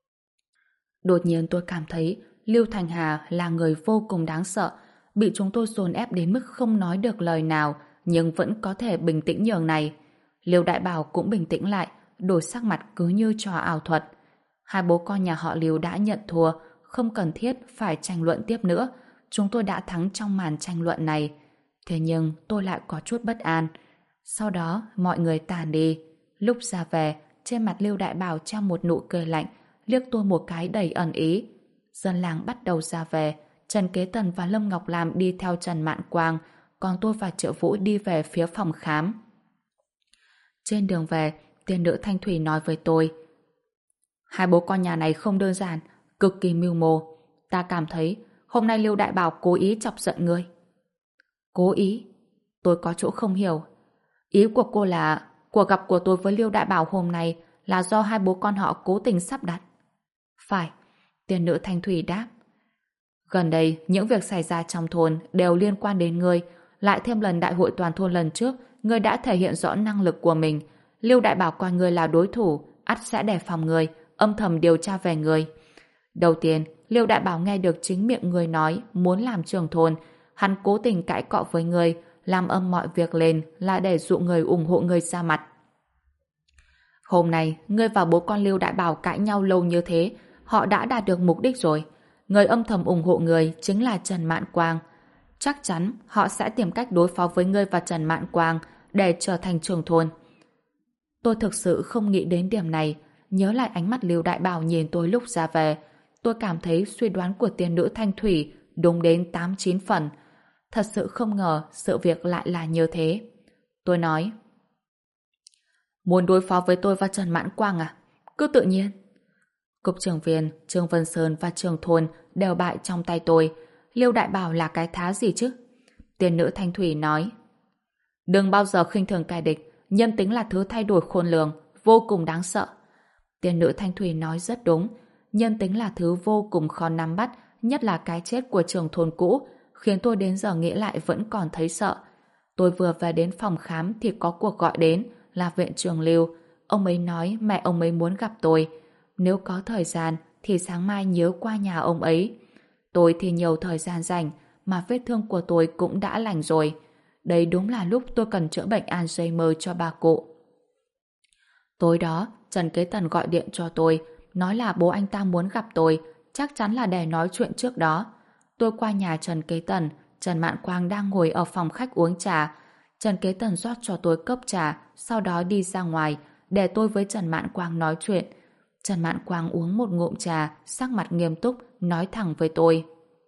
Đột nhiên tôi cảm thấy Lưu Thành Hà là người vô cùng đáng sợ, bị chúng tôi dồn ép đến mức không nói được lời nào, nhưng vẫn có thể bình tĩnh nhường này. Liêu Đại Bảo cũng bình tĩnh lại, đổi sắc mặt cứ như trò ảo thuật. Hai bố con nhà họ Liêu đã nhận thua, không cần thiết phải tranh luận tiếp nữa. Chúng tôi đã thắng trong màn tranh luận này. Thế nhưng tôi lại có chút bất an. Sau đó mọi người tàn đi. Lúc ra về, trên mặt Liêu Đại Bảo treo một nụ cười lạnh, liếc tôi một cái đầy ẩn ý. Dân làng bắt đầu ra về, Trần Kế Tần và Lâm Ngọc Lam đi theo Trần Mạn Quang, còn tôi và Triệu Vũ đi về phía phòng khám. Trên đường về, tiên nữ Thanh Thủy nói với tôi: hai bố con nhà này không đơn giản, cực kỳ mưu mô. Ta cảm thấy hôm nay Lưu Đại Bảo cố ý chọc giận ngươi. Cố ý? Tôi có chỗ không hiểu. Ý của cô là cuộc gặp của tôi với Lưu Đại Bảo hôm nay là do hai bố con họ cố tình sắp đặt. Phải, tiên nữ Thanh Thủy đáp. Gần đây, những việc xảy ra trong thôn đều liên quan đến ngươi. Lại thêm lần đại hội toàn thôn lần trước, ngươi đã thể hiện rõ năng lực của mình. Lưu Đại Bảo coi ngươi là đối thủ, ắt sẽ đề phòng ngươi, âm thầm điều tra về ngươi. Đầu tiên, Lưu Đại Bảo nghe được chính miệng ngươi nói muốn làm trưởng thôn, hắn cố tình cãi cọ với ngươi, làm âm mọi việc lên là để dụ người ủng hộ ngươi ra mặt. Hôm nay, ngươi và bố con Lưu Đại Bảo cãi nhau lâu như thế, họ đã đạt được mục đích rồi. Người âm thầm ủng hộ người chính là Trần Mạn Quang. Chắc chắn họ sẽ tìm cách đối phó với ngươi và Trần Mạn Quang để trở thành trưởng thôn. Tôi thực sự không nghĩ đến điểm này. Nhớ lại ánh mắt Lưu Đại Bảo nhìn tôi lúc ra về, tôi cảm thấy suy đoán của tiên nữ Thanh Thủy đúng đến 8-9 phần. Thật sự không ngờ sự việc lại là như thế. Tôi nói: muốn đối phó với tôi và Trần Mạn Quang à? Cứ tự nhiên. Cục trưởng viên, Trương Vân Sơn và trưởng thôn đều bại trong tay tôi. Lưu Đại Bảo là cái thá gì chứ? Tiên nữ Thanh Thủy nói: đừng bao giờ khinh thường kẻ địch, nhân tính là thứ thay đổi khôn lường, vô cùng đáng sợ. Tiên nữ Thanh Thủy nói rất đúng, nhân tính là thứ vô cùng khó nắm bắt, nhất là cái chết của trưởng thôn cũ, khiến tôi đến giờ nghĩ lại vẫn còn thấy sợ. Tôi vừa về đến phòng khám thì có cuộc gọi đến, là viện trưởng Lưu. Ông ấy nói mẹ ông ấy muốn gặp tôi. Nếu có thời gian thì sáng mai nhớ qua nhà ông ấy. Tôi thì nhiều thời gian rảnh, mà vết thương của tôi cũng đã lành rồi. Đây đúng là lúc tôi cần chữa bệnh Alzheimer cho bà cụ. Tối đó, Trần Kế Tần gọi điện cho tôi, nói là bố anh ta muốn gặp tôi, chắc chắn là để nói chuyện trước đó. Tôi qua nhà Trần Kế Tần, Trần Mạn Quang đang ngồi ở phòng khách uống trà. Trần Kế Tần rót cho tôi cốc trà, sau đó đi ra ngoài, để tôi với Trần Mạn Quang nói chuyện. Trần Mạn Quang uống một ngụm trà, sắc mặt nghiêm túc, nói thẳng với tôi: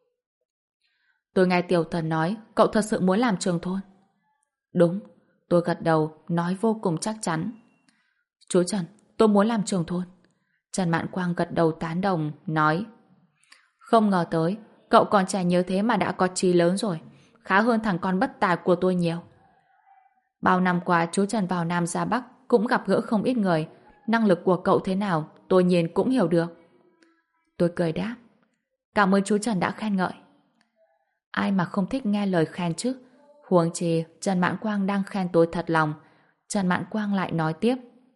tôi nghe Tiểu Tần nói, cậu thật sự muốn làm trưởng thôn. Đúng, tôi gật đầu, nói vô cùng chắc chắn. Chú Trần, tôi muốn làm trưởng thôn. Trần Mạn Quang gật đầu tán đồng, nói: không ngờ tới, cậu còn trẻ như thế mà đã có chí lớn rồi, khá hơn thằng con bất tài của tôi nhiều. Bao năm qua chú Trần vào Nam ra Bắc cũng gặp gỡ không ít người, năng lực của cậu thế nào tôi nhìn cũng hiểu được. Tôi cười đáp: cảm ơn chú Trần đã khen ngợi. Ai mà không thích nghe lời khen chứ, huống chi Trần Mạn Quang đang khen tôi thật lòng. Trần Mạn Quang lại nói tiếp: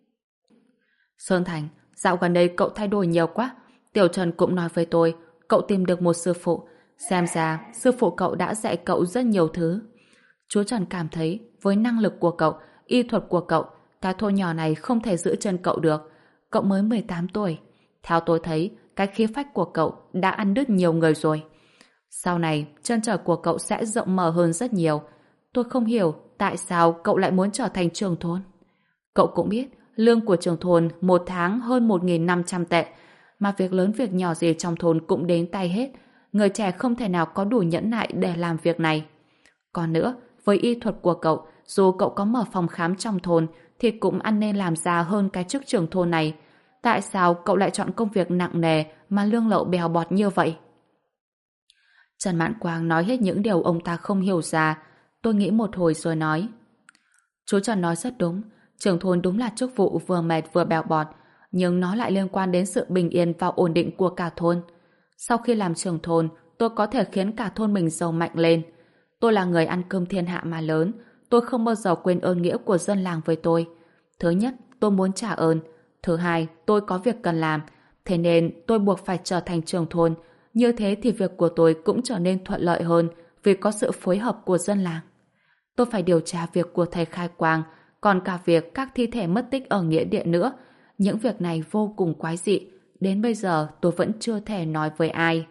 Sơn Thành, dạo gần đây cậu thay đổi nhiều quá. Tiểu Trần cũng nói với tôi, cậu tìm được một sư phụ. Xem ra, sư phụ cậu đã dạy cậu rất nhiều thứ. Chú Trần cảm thấy, với năng lực của cậu, y thuật của cậu, cái thôn nhỏ này không thể giữ chân cậu được. Cậu mới 18 tuổi. Theo tôi thấy, cái khí phách của cậu đã ăn đứt nhiều người rồi. Sau này, chân trở của cậu sẽ rộng mở hơn rất nhiều. Tôi không hiểu tại sao cậu lại muốn trở thành trưởng thôn. Cậu cũng biết, lương của trưởng thôn một tháng hơn 1.500 tệ, mà việc lớn việc nhỏ gì trong thôn cũng đến tay hết. Người trẻ không thể nào có đủ nhẫn nại để làm việc này. Còn nữa, với y thuật của cậu, dù cậu có mở phòng khám trong thôn thì cũng ăn nên làm ra hơn cái chức trưởng thôn này. Tại sao cậu lại chọn công việc nặng nề mà lương lậu bèo bọt như vậy? Trần Mạn Quang nói hết những điều ông ta không hiểu ra. Tôi nghĩ một hồi rồi nói: chú Trần nói rất đúng, trưởng thôn đúng là chức vụ vừa mệt vừa bèo bọt, nhưng nó lại liên quan đến sự bình yên và ổn định của cả thôn. Sau khi làm trưởng thôn, tôi có thể khiến cả thôn mình giàu mạnh lên. Tôi là người ăn cơm thiên hạ mà lớn, tôi không bao giờ quên ơn nghĩa của dân làng với tôi. Thứ nhất, tôi muốn trả ơn. Thứ hai, tôi có việc cần làm, thế nên tôi buộc phải trở thành trưởng thôn. Như thế thì việc của tôi cũng trở nên thuận lợi hơn vì có sự phối hợp của dân làng. Tôi phải điều tra việc của thầy Khai Quang, còn cả việc các thi thể mất tích ở nghĩa địa nữa. Những việc này vô cùng quái dị. Đến bây giờ tôi vẫn chưa thể nói với ai.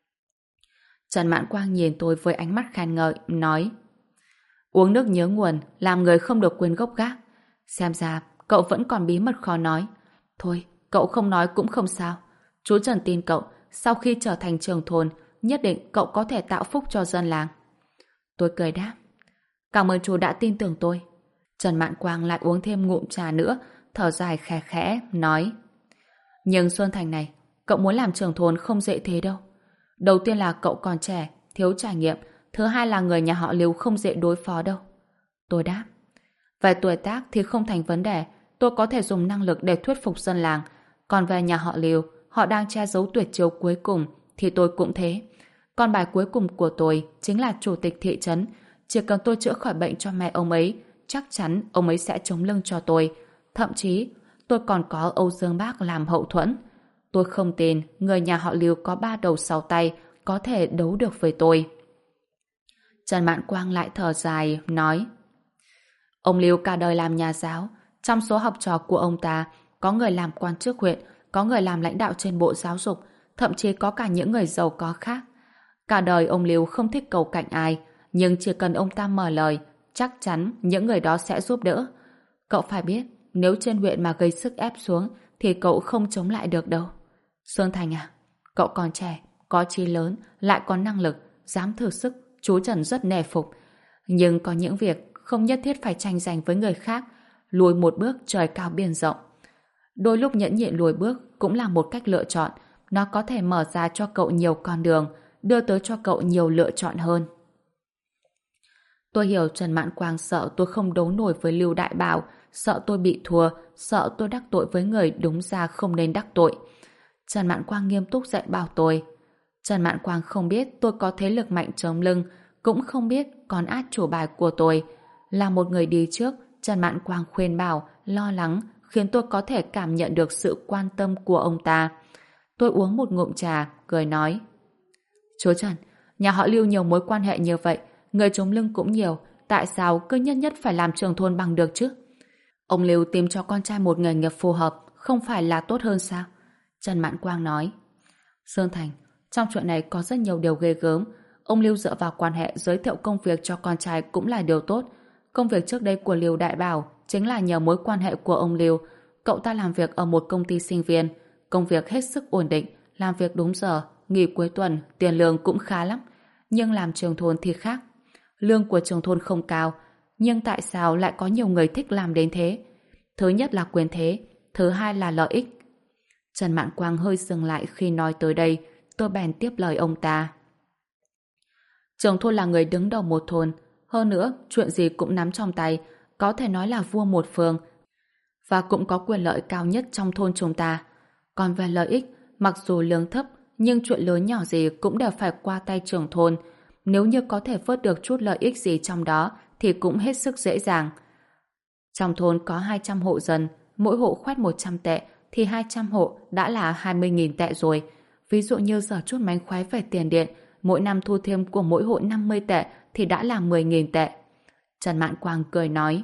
Trần Mạn Quang nhìn tôi với ánh mắt khen ngợi, nói: uống nước nhớ nguồn, làm người không được quên gốc gác. Xem ra cậu vẫn còn bí mật khó nói. Thôi, cậu không nói cũng không sao. Chú Trần tin cậu, sau khi trở thành trưởng thôn, nhất định cậu có thể tạo phúc cho dân làng. Tôi cười đáp. Cảm ơn chú đã tin tưởng tôi. Trần Mạn Quang lại uống thêm ngụm trà nữa, thở dài khẽ khẽ, nói. Nhưng Xuân Thành này, cậu muốn làm trưởng thôn không dễ thế đâu. Đầu tiên là cậu còn trẻ, thiếu trải nghiệm. Thứ hai là người nhà họ Lưu không dễ đối phó đâu. Tôi đáp. Về tuổi tác thì không thành vấn đề. Tôi có thể dùng năng lực để thuyết phục dân làng. Còn về nhà họ Lưu, họ đang che giấu tuyệt chiêu cuối cùng, thì tôi cũng thế. Con bài cuối cùng của tôi chính là chủ tịch thị trấn. Chỉ cần tôi chữa khỏi bệnh cho mẹ ông ấy, chắc chắn ông ấy sẽ chống lưng cho tôi. Thậm chí, tôi còn có Âu Dương Bác làm hậu thuẫn. Tôi không tin người nhà họ Lưu có 3 đầu 6 tay có thể đấu được với tôi. Trần Mạn Quang lại thở dài, nói. Ông Lưu cả đời làm nhà giáo. Trong số học trò của ông ta, có người làm quan chức huyện, có người làm lãnh đạo trên bộ giáo dục, thậm chí có cả những người giàu có khác. Cả đời ông Lưu không thích cầu cạnh ai, nhưng chỉ cần ông ta mở lời, chắc chắn những người đó sẽ giúp đỡ. Cậu phải biết, nếu trên huyện mà gây sức ép xuống, thì cậu không chống lại được đâu. Sơn Thành à, cậu còn trẻ, có chí lớn, lại có năng lực, dám thử sức, chú Trần rất nể phục. Nhưng có những việc không nhất thiết phải tranh giành với người khác, lùi một bước trời cao biển rộng. Đôi lúc nhẫn nhịn lùi bước cũng là một cách lựa chọn, nó có thể mở ra cho cậu nhiều con đường, đưa tới cho cậu nhiều lựa chọn hơn. Tôi hiểu Trần Mạn Quang sợ tôi không đấu nổi với Lưu Đại Bảo, sợ tôi bị thua, sợ tôi đắc tội với người đúng ra không nên đắc tội. Trần Mạn Quang nghiêm túc dạy bảo tôi. Trần Mạn Quang không biết tôi có thế lực mạnh chống lưng, cũng không biết con át chủ bài của tôi. Là một người đi trước, Trần Mạn Quang khuyên bảo, lo lắng, khiến tôi có thể cảm nhận được sự quan tâm của ông ta. Tôi uống một ngụm trà, cười nói. Chú Trần, nhà họ Lưu nhiều mối quan hệ như vậy, người chống lưng cũng nhiều, tại sao cứ nhất nhất phải làm trưởng thôn bằng được chứ? Ông Lưu tìm cho con trai một nghề nghiệp phù hợp, không phải là tốt hơn sao? Trần Mạn Quang nói. Sơn Thành, trong chuyện này có rất nhiều điều ghê gớm. Ông Lưu dựa vào quan hệ giới thiệu công việc cho con trai cũng là điều tốt. Công việc trước đây của Lưu Đại Bảo chính là nhờ mối quan hệ của ông Lưu. Cậu ta làm việc ở một công ty sinh viên, công việc hết sức ổn định, làm việc đúng giờ, nghỉ cuối tuần, tiền lương cũng khá lắm. Nhưng làm trưởng thôn thì khác. Lương của trưởng thôn không cao, nhưng tại sao lại có nhiều người thích làm đến thế? Thứ nhất là quyền thế, thứ hai là lợi ích. Trần Mạn Quang hơi dừng lại khi nói tới đây, tôi bèn tiếp lời ông ta. Trưởng thôn là người đứng đầu một thôn, hơn nữa, chuyện gì cũng nắm trong tay, có thể nói là vua một phường, và cũng có quyền lợi cao nhất trong thôn chúng ta. Còn về lợi ích, mặc dù lương thấp, nhưng chuyện lớn nhỏ gì cũng đều phải qua tay trưởng thôn. Nếu như có thể vớt được chút lợi ích gì trong đó, thì cũng hết sức dễ dàng. Trong thôn có 200 hộ dân, mỗi hộ khoét 100 tệ, thì 200 hộ đã là 20.000 tệ rồi. Ví dụ như giờ chút mánh khoái về tiền điện, mỗi năm thu thêm của mỗi hộ 50 tệ thì đã là 10.000 tệ. Trần Mạn Quang cười nói.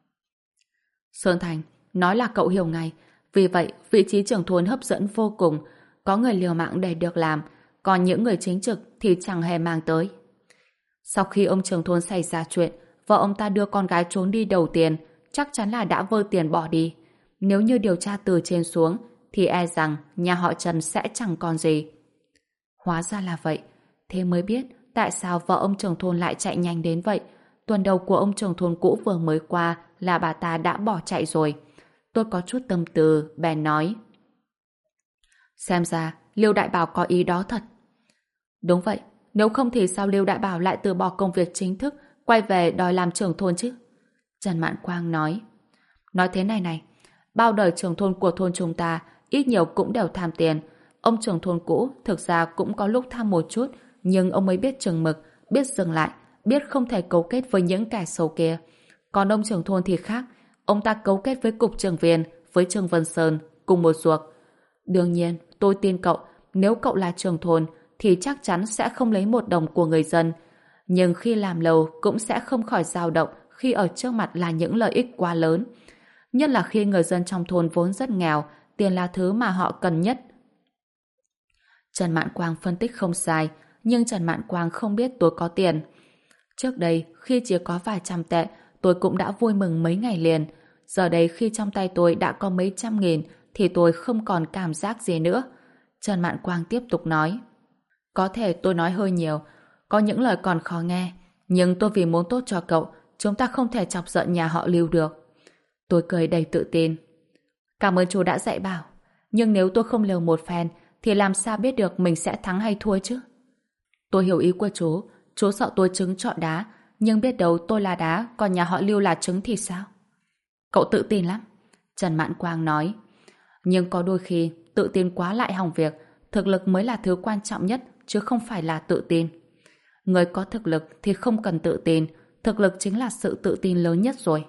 Sơn Thành, nói là cậu hiểu ngay. Vì vậy, vị trí trưởng thôn hấp dẫn vô cùng. Có người liều mạng để được làm, còn những người chính trực thì chẳng hề mang tới. Sau khi ông trưởng thôn xảy ra chuyện, vợ ông ta đưa con gái trốn đi đầu tiên, chắc chắn là đã vơ tiền bỏ đi. Nếu như điều tra từ trên xuống, thì e rằng nhà họ Trần sẽ chẳng còn gì. Hóa ra là vậy. Thế mới biết tại sao vợ ông trưởng thôn lại chạy nhanh đến vậy. Tuần đầu của ông trưởng thôn cũ vừa mới qua là bà ta đã bỏ chạy rồi. Tôi có chút tâm tư, bèn nói. Xem ra, Liêu Đại Bảo có ý đó thật. Đúng vậy, nếu không thì sao Liêu Đại Bảo lại từ bỏ công việc chính thức, quay về đòi làm trưởng thôn chứ? Trần Mạn Quang nói. Nói thế này này, bao đời trưởng thôn của thôn chúng ta ít nhiều cũng đều tham tiền. Ông trưởng thôn cũ thực ra cũng có lúc tham một chút, nhưng ông ấy biết chừng mực, biết dừng lại, biết không thể cấu kết với những kẻ xấu kia. Còn ông trưởng thôn thì khác, ông ta cấu kết với cục trưởng viên, với Trương Vân Sơn, cùng một ruột. Đương nhiên, tôi tin cậu, nếu cậu là trưởng thôn, thì chắc chắn sẽ không lấy một đồng của người dân. Nhưng khi làm lâu cũng sẽ không khỏi dao động khi ở trước mặt là những lợi ích quá lớn. Nhất là khi người dân trong thôn vốn rất nghèo, tiền là thứ mà họ cần nhất. Trần Mạn Quang phân tích không sai, nhưng Trần Mạn Quang không biết tôi có tiền. Trước đây, khi chỉ có vài trăm tệ, tôi cũng đã vui mừng mấy ngày liền. Giờ đây khi trong tay tôi đã có mấy trăm nghìn, thì tôi không còn cảm giác gì nữa. Trần Mạn Quang tiếp tục nói. Có thể tôi nói hơi nhiều, có những lời còn khó nghe, nhưng tôi vì muốn tốt cho cậu, chúng ta không thể chọc giận nhà họ Lưu được. Tôi cười đầy tự tin. Cảm ơn chú đã dạy bảo, nhưng nếu tôi không liều một phen, thì làm sao biết được mình sẽ thắng hay thua chứ? Tôi hiểu ý của chú sợ tôi trứng trọi đá, nhưng biết đâu tôi là đá, còn nhà họ Lưu là trứng thì sao? Cậu tự tin lắm. Trần Mạn Quang nói. Nhưng có đôi khi, tự tin quá lại hỏng việc, thực lực mới là thứ quan trọng nhất, chứ không phải là tự tin. Người có thực lực thì không cần tự tin, thực lực chính là sự tự tin lớn nhất rồi.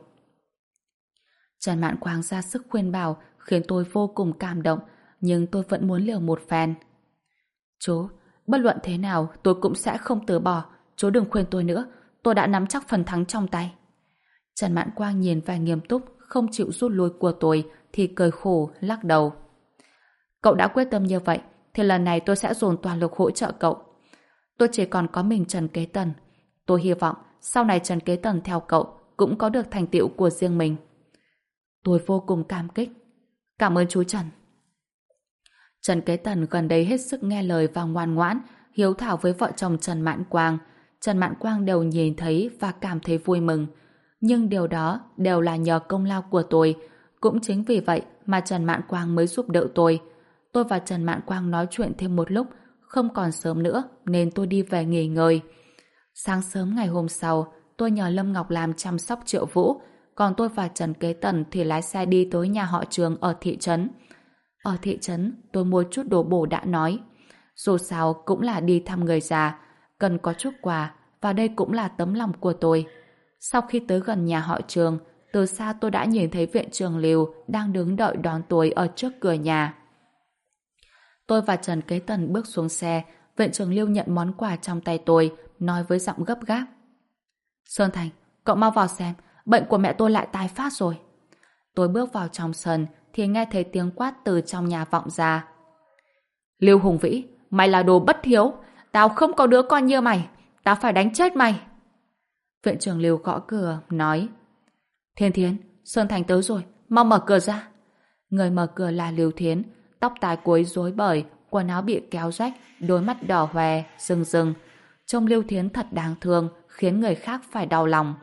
Trần Mạn Quang ra sức khuyên bảo, khiến tôi vô cùng cảm động, nhưng tôi vẫn muốn liều một phen. Chú, bất luận thế nào tôi cũng sẽ không từ bỏ, chú đừng khuyên tôi nữa, tôi đã nắm chắc phần thắng trong tay. Trần Mạn Quang nhìn vẻ nghiêm túc, không chịu rút lui của tôi, thì cười khổ, lắc đầu. Cậu đã quyết tâm như vậy, thì lần này tôi sẽ dồn toàn lực hỗ trợ cậu. Tôi chỉ còn có mình Trần Kế Tần. Tôi hy vọng sau này Trần Kế Tần theo cậu cũng có được thành tựu của riêng mình. Tôi vô cùng cảm kích. Cảm ơn chú Trần. Trần Kế Tần gần đây hết sức nghe lời và ngoan ngoãn, hiếu thảo với vợ chồng Trần Mạn Quang. Trần Mạn Quang đều nhìn thấy và cảm thấy vui mừng. Nhưng điều đó đều là nhờ công lao của tôi. Cũng chính vì vậy mà Trần Mạn Quang mới giúp đỡ tôi. Tôi và Trần Mạn Quang nói chuyện thêm một lúc, không còn sớm nữa nên tôi đi về nghỉ ngơi. Sáng sớm ngày hôm sau, tôi nhờ Lâm Ngọc làm chăm sóc Triệu Vũ, còn tôi và Trần Kế Tần thì lái xe đi tới nhà họ Trường ở thị trấn. Ở thị trấn, tôi mua chút đồ bổ đã nói. Dù sao cũng là đi thăm người già, cần có chút quà, và đây cũng là tấm lòng của tôi. Sau khi tới gần nhà họ Trường, từ xa tôi đã nhìn thấy viện trưởng Lưu đang đứng đợi đón tôi ở trước cửa nhà. Tôi và Trần Kế Tần bước xuống xe, viện trưởng Lưu nhận món quà trong tay tôi, nói với giọng gấp gáp. Sơn Thành, cậu mau vào xem, bệnh của mẹ tôi lại tái phát rồi. Tôi bước vào trong sân, thì nghe thấy tiếng quát từ trong nhà vọng ra. Lưu Hùng Vĩ, mày là đồ bất hiếu, tao không có đứa con như mày, tao phải đánh chết mày. Viện trưởng Lưu gõ cửa, nói. Thiên Thiến, Sơn Thành tới rồi, mau mở cửa ra. Người mở cửa là Lưu Thiến, tóc tai cuối rối bời, quần áo bị kéo rách, đôi mắt đỏ hoe, rừng rừng. Trông Lưu Thiến thật đáng thương, khiến người khác phải đau lòng.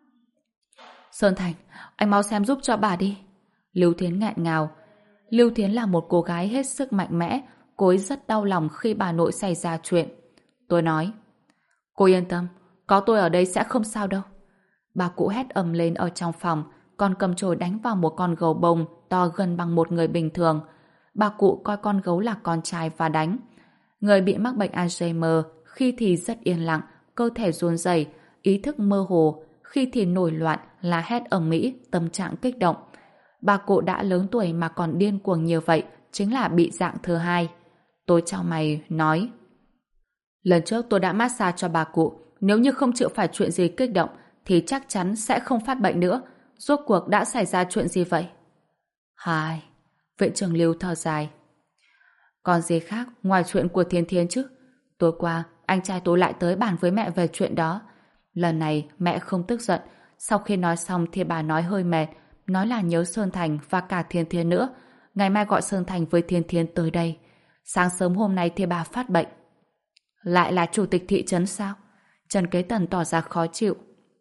Sơn Thành, anh mau xem giúp cho bà đi. Lưu Thiến nghẹn ngào. Lưu Thiến là một cô gái hết sức mạnh mẽ, cô ấy rất đau lòng khi bà nội xảy ra chuyện. Tôi nói, cô yên tâm, có tôi ở đây sẽ không sao đâu. Bà cụ hét ầm lên ở trong phòng, còn cầm chổi đánh vào một con gấu bông to gần bằng một người bình thường. Bà cụ coi con gấu là con trai và đánh. Người bị mắc bệnh Alzheimer khi thì rất yên lặng, cơ thể run rẩy, ý thức mơ hồ, khi thì nổi loạn, la hét ầm ĩ, tâm trạng kích động. Bà cụ đã lớn tuổi mà còn điên cuồng như vậy, chính là bị dạng thứ hai. Tôi chau mày, nói. Lần trước tôi đã massage cho bà cụ, nếu như không chịu phải chuyện gì kích động, thì chắc chắn sẽ không phát bệnh nữa. Rốt cuộc đã xảy ra chuyện gì vậy? Hai. Viện trưởng Lưu thở dài. Còn gì khác ngoài chuyện của Thiên Thiên chứ? Tối qua, anh trai tôi lại tới bàn với mẹ về chuyện đó. Lần này mẹ không tức giận. Sau khi nói xong thì bà nói hơi mệt, nói là nhớ Sơn Thành và cả Thiên Thiên nữa. Ngày mai gọi Sơn Thành với Thiên Thiên tới đây. Sáng sớm hôm nay thì bà phát bệnh. Lại là chủ tịch thị trấn sao? Trần Kế Tần tỏ ra khó chịu.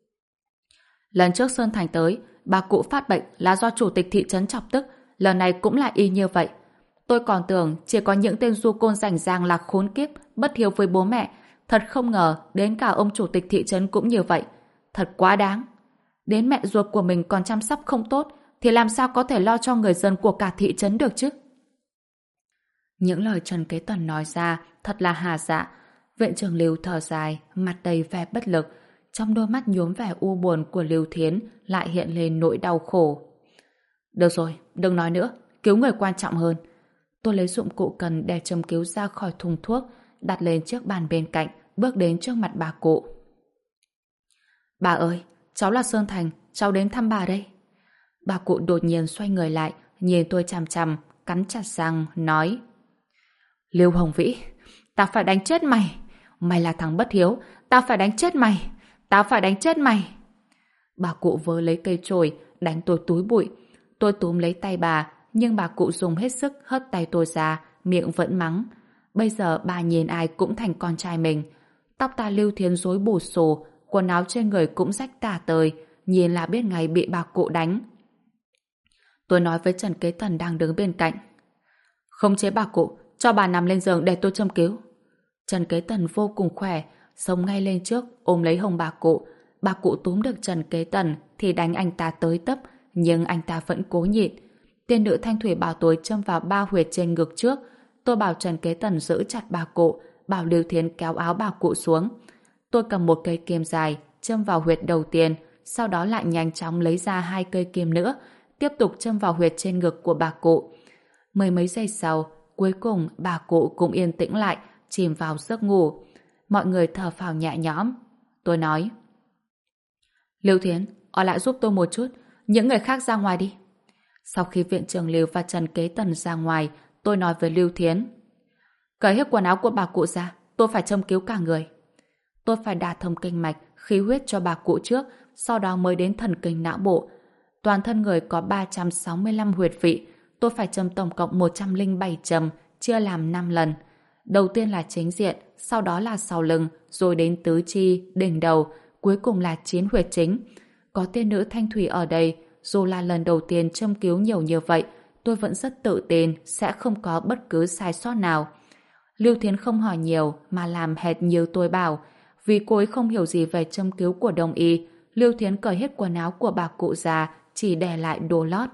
Lần trước Sơn Thành tới, bà cụ phát bệnh là do chủ tịch thị trấn chọc tức, lần này cũng là y như vậy. Tôi còn tưởng chỉ có những tên du côn rảnh rang là khốn kiếp, bất hiếu với bố mẹ, thật không ngờ đến cả ông chủ tịch thị trấn cũng như vậy. Thật quá đáng. Đến mẹ ruột của mình còn chăm sóc không tốt, thì làm sao có thể lo cho người dân của cả thị trấn được chứ? Những lời Trần Kế Tần nói ra thật là hà dạ. Viện trưởng Lưu thở dài, mặt đầy vẻ bất lực. Trong đôi mắt nhuốm vẻ u buồn của Lưu Thiến lại hiện lên nỗi đau khổ. Được rồi, đừng nói nữa, cứu người quan trọng hơn. Tôi lấy dụng cụ cần để châm cứu ra khỏi thùng thuốc, đặt lên chiếc bàn bên cạnh, bước đến trước mặt bà cụ. Bà ơi, cháu là Sơn Thành, cháu đến thăm bà đây. Bà cụ đột nhiên xoay người lại, nhìn tôi chằm chằm, cắn chặt răng, nói. Lưu Hồng Vĩ, ta phải đánh chết mày. Mày là thằng bất hiếu, ta phải đánh chết mày. Ta phải đánh chết mày. Bà cụ vớ lấy cây chổi, đánh tôi túi bụi. Tôi túm lấy tay bà, nhưng bà cụ dùng hết sức hất tay tôi ra, miệng vẫn mắng. Bây giờ bà nhìn ai cũng thành con trai mình. Tóc ta Lưu Thiến rối bù xù, quần áo trên người cũng rách tả tơi, nhìn là biết ngay bị bà cụ đánh. Tôi nói với Trần Kế Tần đang đứng bên cạnh. Không chế bà cụ, cho bà nằm lên giường để tôi châm cứu. Trần Kế Tần vô cùng khỏe, xông ngay lên trước, ôm lấy hông bà cụ. Bà cụ túm được Trần Kế Tần thì đánh anh ta tới tấp, nhưng anh ta vẫn cố nhịn. Tiên nữ Thanh Thủy bảo tôi châm vào 3 huyệt trên ngực trước. Tôi bảo Trần Kế Tần giữ chặt bà cụ, bảo Lưu Thiến kéo áo bà cụ xuống. Tôi cầm một cây kim dài, châm vào huyệt đầu tiên, sau đó lại nhanh chóng lấy ra 2 cây kim nữa, tiếp tục châm vào huyệt trên ngực của bà cụ. Mười mấy giây sau, cuối cùng bà cụ cũng yên tĩnh lại, chìm vào giấc ngủ. Mọi người thở phào nhẹ nhõm. Tôi nói: Lưu Thiến, ở lại giúp tôi một chút, những người khác ra ngoài đi. Sau khi viện trưởng Lưu và Trần Kế Tần ra ngoài, tôi nói với Lưu Thiến: cởi hết quần áo của bà cụ ra, tôi phải châm cứu cả người. Tôi phải đả thông kinh mạch, khí huyết cho bà cụ trước, sau đó mới đến thần kinh não bộ. Toàn thân người có 365 huyệt vị, tôi phải châm tổng cộng 107 châm, chia làm 5 lần. Đầu tiên là chính diện, sau đó là sau lưng, rồi đến tứ chi, đỉnh đầu, cuối cùng là 9 huyệt chính. Có tiên nữ Thanh Thủy ở đây, dù là lần đầu tiên châm cứu nhiều như vậy, tôi vẫn rất tự tin sẽ không có bất cứ sai sót nào. Lưu Thiến không hỏi nhiều mà làm hệt như tôi bảo. Vì cô ấy không hiểu gì về châm cứu của đông y, Lưu Thiến cởi hết quần áo của bà cụ già, chỉ để lại đồ lót.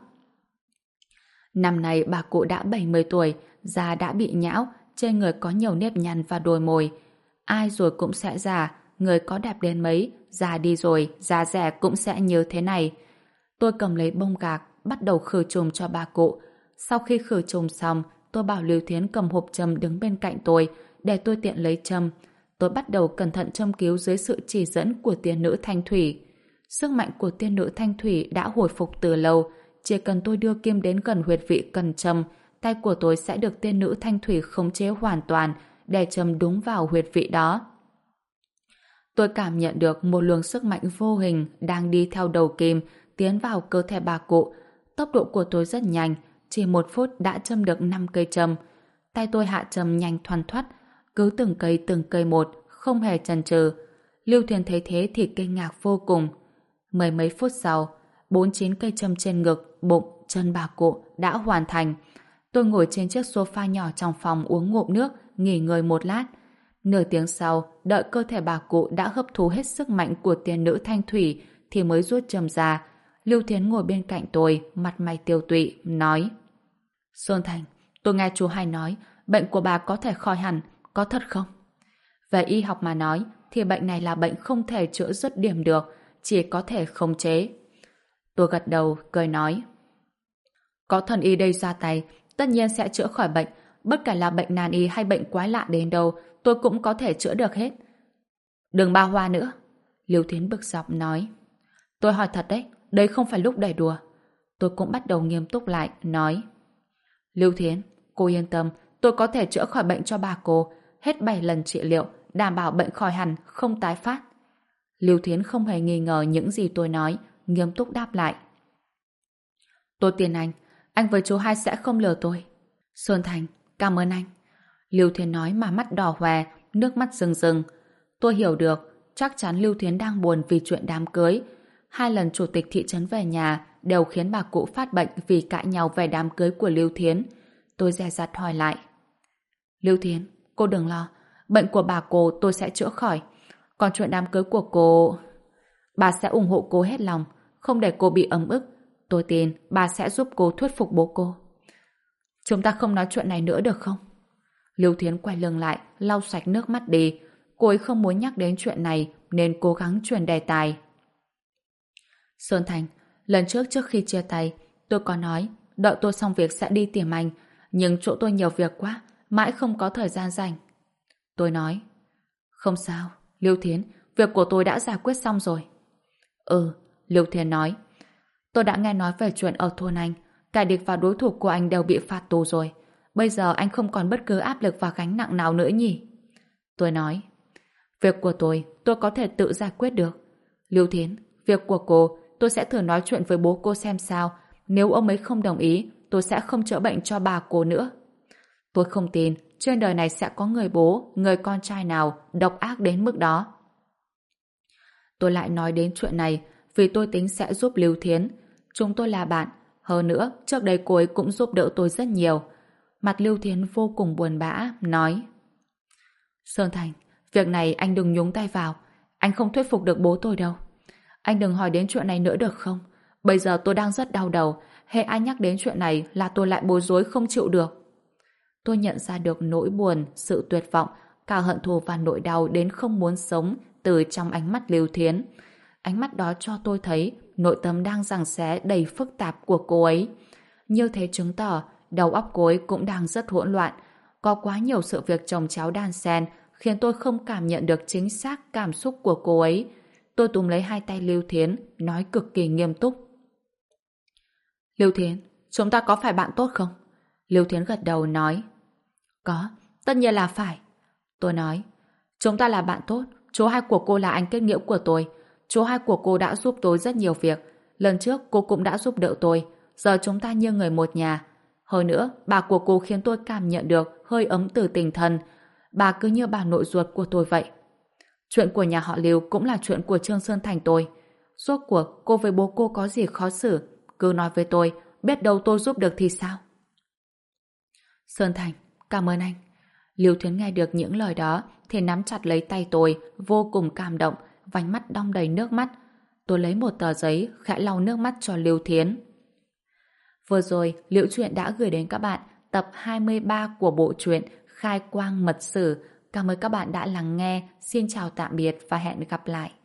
Năm nay bà cụ đã 70 tuổi, da đã bị nhão, trên người có nhiều nếp nhăn và đồi mồi. Ai rồi cũng sẽ già, người có đẹp đến mấy, già đi rồi, da rẻ cũng sẽ như thế này. Tôi cầm lấy bông gạc, bắt đầu khử trùng cho bà cụ. Sau khi khử trùng xong, tôi bảo Lưu Thiến cầm hộp châm đứng bên cạnh tôi, để tôi tiện lấy châm. Tôi bắt đầu cẩn thận châm cứu dưới sự chỉ dẫn của tiên nữ Thanh Thủy. Sức mạnh của tiên nữ Thanh Thủy đã hồi phục từ lâu, chỉ cần tôi đưa kim đến gần huyệt vị cần châm, tay của tôi sẽ được tiên nữ Thanh Thủy khống chế hoàn toàn để châm đúng vào huyệt vị đó. Tôi cảm nhận được một luồng sức mạnh vô hình đang đi theo đầu kim tiến vào cơ thể bà cụ. Tốc độ của tôi rất nhanh, chỉ 1 phút đã châm được 5 cây châm. Tay tôi hạ châm nhanh thoăn thoắt, cứ từng cây một, không hề chần chừ. Lưu Thiền thấy thế thì kinh ngạc vô cùng. Mười mấy phút sau, 49 cây châm trên ngực, bụng, chân bà cụ đã hoàn thành. Tôi ngồi trên chiếc sofa nhỏ trong phòng uống ngụm nước, nghỉ ngơi một lát. Nửa tiếng sau, đợi cơ thể bà cụ đã hấp thu hết sức mạnh của tiên nữ Thanh Thủy thì mới rút châm ra. Lưu Thiến ngồi bên cạnh tôi, mặt mày tiêu tụy, nói: Xuân Thành, tôi nghe chú hay nói bệnh của bà có thể khỏi hẳn, có thật không? Về y học mà nói thì bệnh này là bệnh không thể chữa dứt điểm được, chỉ có thể khống chế. Tôi gật đầu, cười nói: có thần y đây ra tay, tất nhiên sẽ chữa khỏi bệnh, bất kể là bệnh nan y hay bệnh quái lạ đến đâu, tôi cũng có thể chữa được hết. Đừng ba hoa nữa, Lưu Thiến bực dọc nói. Tôi hỏi thật đấy, đây không phải lúc để đùa. Tôi cũng bắt đầu nghiêm túc lại, nói: Lưu Thiến, cô yên tâm, tôi có thể chữa khỏi bệnh cho bà cô, hết 7 lần trị liệu, đảm bảo bệnh khỏi hẳn, không tái phát. Lưu Thiến không hề nghi ngờ những gì tôi nói, nghiêm túc đáp lại: tôi tin anh với chú hai sẽ không lừa tôi. Xuân Thành, cảm ơn anh. Lưu Thiến nói mà mắt đỏ hoe, nước mắt rưng rưng. Tôi hiểu được, chắc chắn Lưu Thiến đang buồn vì chuyện đám cưới. 2 lần chủ tịch thị trấn về nhà đều khiến bà cụ phát bệnh vì cãi nhau về đám cưới của Lưu Thiến. Tôi dè dặt hỏi lại: Lưu Thiến, cô đừng lo, bệnh của bà cô tôi sẽ chữa khỏi. Còn chuyện đám cưới của cô... bà sẽ ủng hộ cô hết lòng, không để cô bị ấm ức. Tôi tin bà sẽ giúp cô thuyết phục bố cô. Chúng ta không nói chuyện này nữa được không? Lưu Thiến quay lưng lại, lau sạch nước mắt đi. Cô ấy không muốn nhắc đến chuyện này nên cố gắng chuyển đề tài. Sơn Thành, lần trước khi chia tay, tôi có nói đợi tôi xong việc sẽ đi tìm anh, nhưng chỗ tôi nhiều việc quá, mãi không có thời gian rảnh. Tôi nói: không sao, Lưu Thiến, việc của tôi đã giải quyết xong rồi. Lưu Thiến nói: tôi đã nghe nói về chuyện ở thôn anh, kẻ địch và đối thủ của anh đều bị phạt tù rồi. Bây giờ anh không còn bất cứ áp lực và gánh nặng nào nữa nhỉ? Tôi nói: việc của tôi có thể tự giải quyết được. Lưu Thiến, việc của cô, tôi sẽ thử nói chuyện với bố cô xem sao. Nếu ông ấy không đồng ý, tôi sẽ không chữa bệnh cho bà cô nữa. Tôi không tin, trên đời này sẽ có người bố, người con trai nào độc ác đến mức đó. Tôi lại nói đến chuyện này vì tôi tính sẽ giúp Lưu Thiến. Chúng tôi là bạn. Hơn nữa, trước đây cô ấy cũng giúp đỡ tôi rất nhiều. Mặt Lưu Thiến vô cùng buồn bã, nói: Sơn Thành, việc này anh đừng nhúng tay vào. Anh không thuyết phục được bố tôi đâu. Anh đừng hỏi đến chuyện này nữa được không? Bây giờ tôi đang rất đau đầu. Hễ ai nhắc đến chuyện này là tôi lại bối rối không chịu được. Tôi nhận ra được nỗi buồn, sự tuyệt vọng, cả hận thù và nỗi đau đến không muốn sống từ trong ánh mắt Lưu Thiến. Ánh mắt đó cho tôi thấy nội tâm đang giằng xé đầy phức tạp của cô ấy. Như thế chứng tỏ đầu óc cô ấy cũng đang rất hỗn loạn. Có quá nhiều sự việc chồng chéo đan xen khiến tôi không cảm nhận được chính xác cảm xúc của cô ấy. Tôi túm lấy hai tay Lưu Thiến, nói cực kỳ nghiêm túc. Lưu Thiến, chúng ta có phải bạn tốt không? Lưu Thiến gật đầu nói: Có, tất nhiên là phải. Tôi nói: Chúng ta là bạn tốt. Chú hai của cô là anh kết nghĩa của tôi. Chú hai của cô đã giúp tôi rất nhiều việc. Lần trước cô cũng đã giúp đỡ tôi. Giờ chúng ta như người một nhà. Hơn nữa, bà của cô khiến tôi cảm nhận được hơi ấm từ tình thân. Bà cứ như bà nội ruột của tôi vậy. Chuyện của nhà họ Lưu cũng là chuyện của Trương Sơn Thành tôi. Rốt cuộc cô với bố cô có gì khó xử, cứ nói với tôi, biết đâu tôi giúp được thì sao? Sơn Thành, cảm ơn anh. Lưu Thiến nghe được những lời đó thì nắm chặt lấy tay tôi, vô cùng cảm động, vành mắt đong đầy nước mắt. Tôi lấy một tờ giấy khẽ lau nước mắt cho Lưu Thiến. Vừa rồi, Liễu Chuyện đã gửi đến các bạn tập 23 của bộ truyện Khai Quang Mật Sử. Cảm ơn các bạn đã lắng nghe. Xin chào tạm biệt và hẹn gặp lại.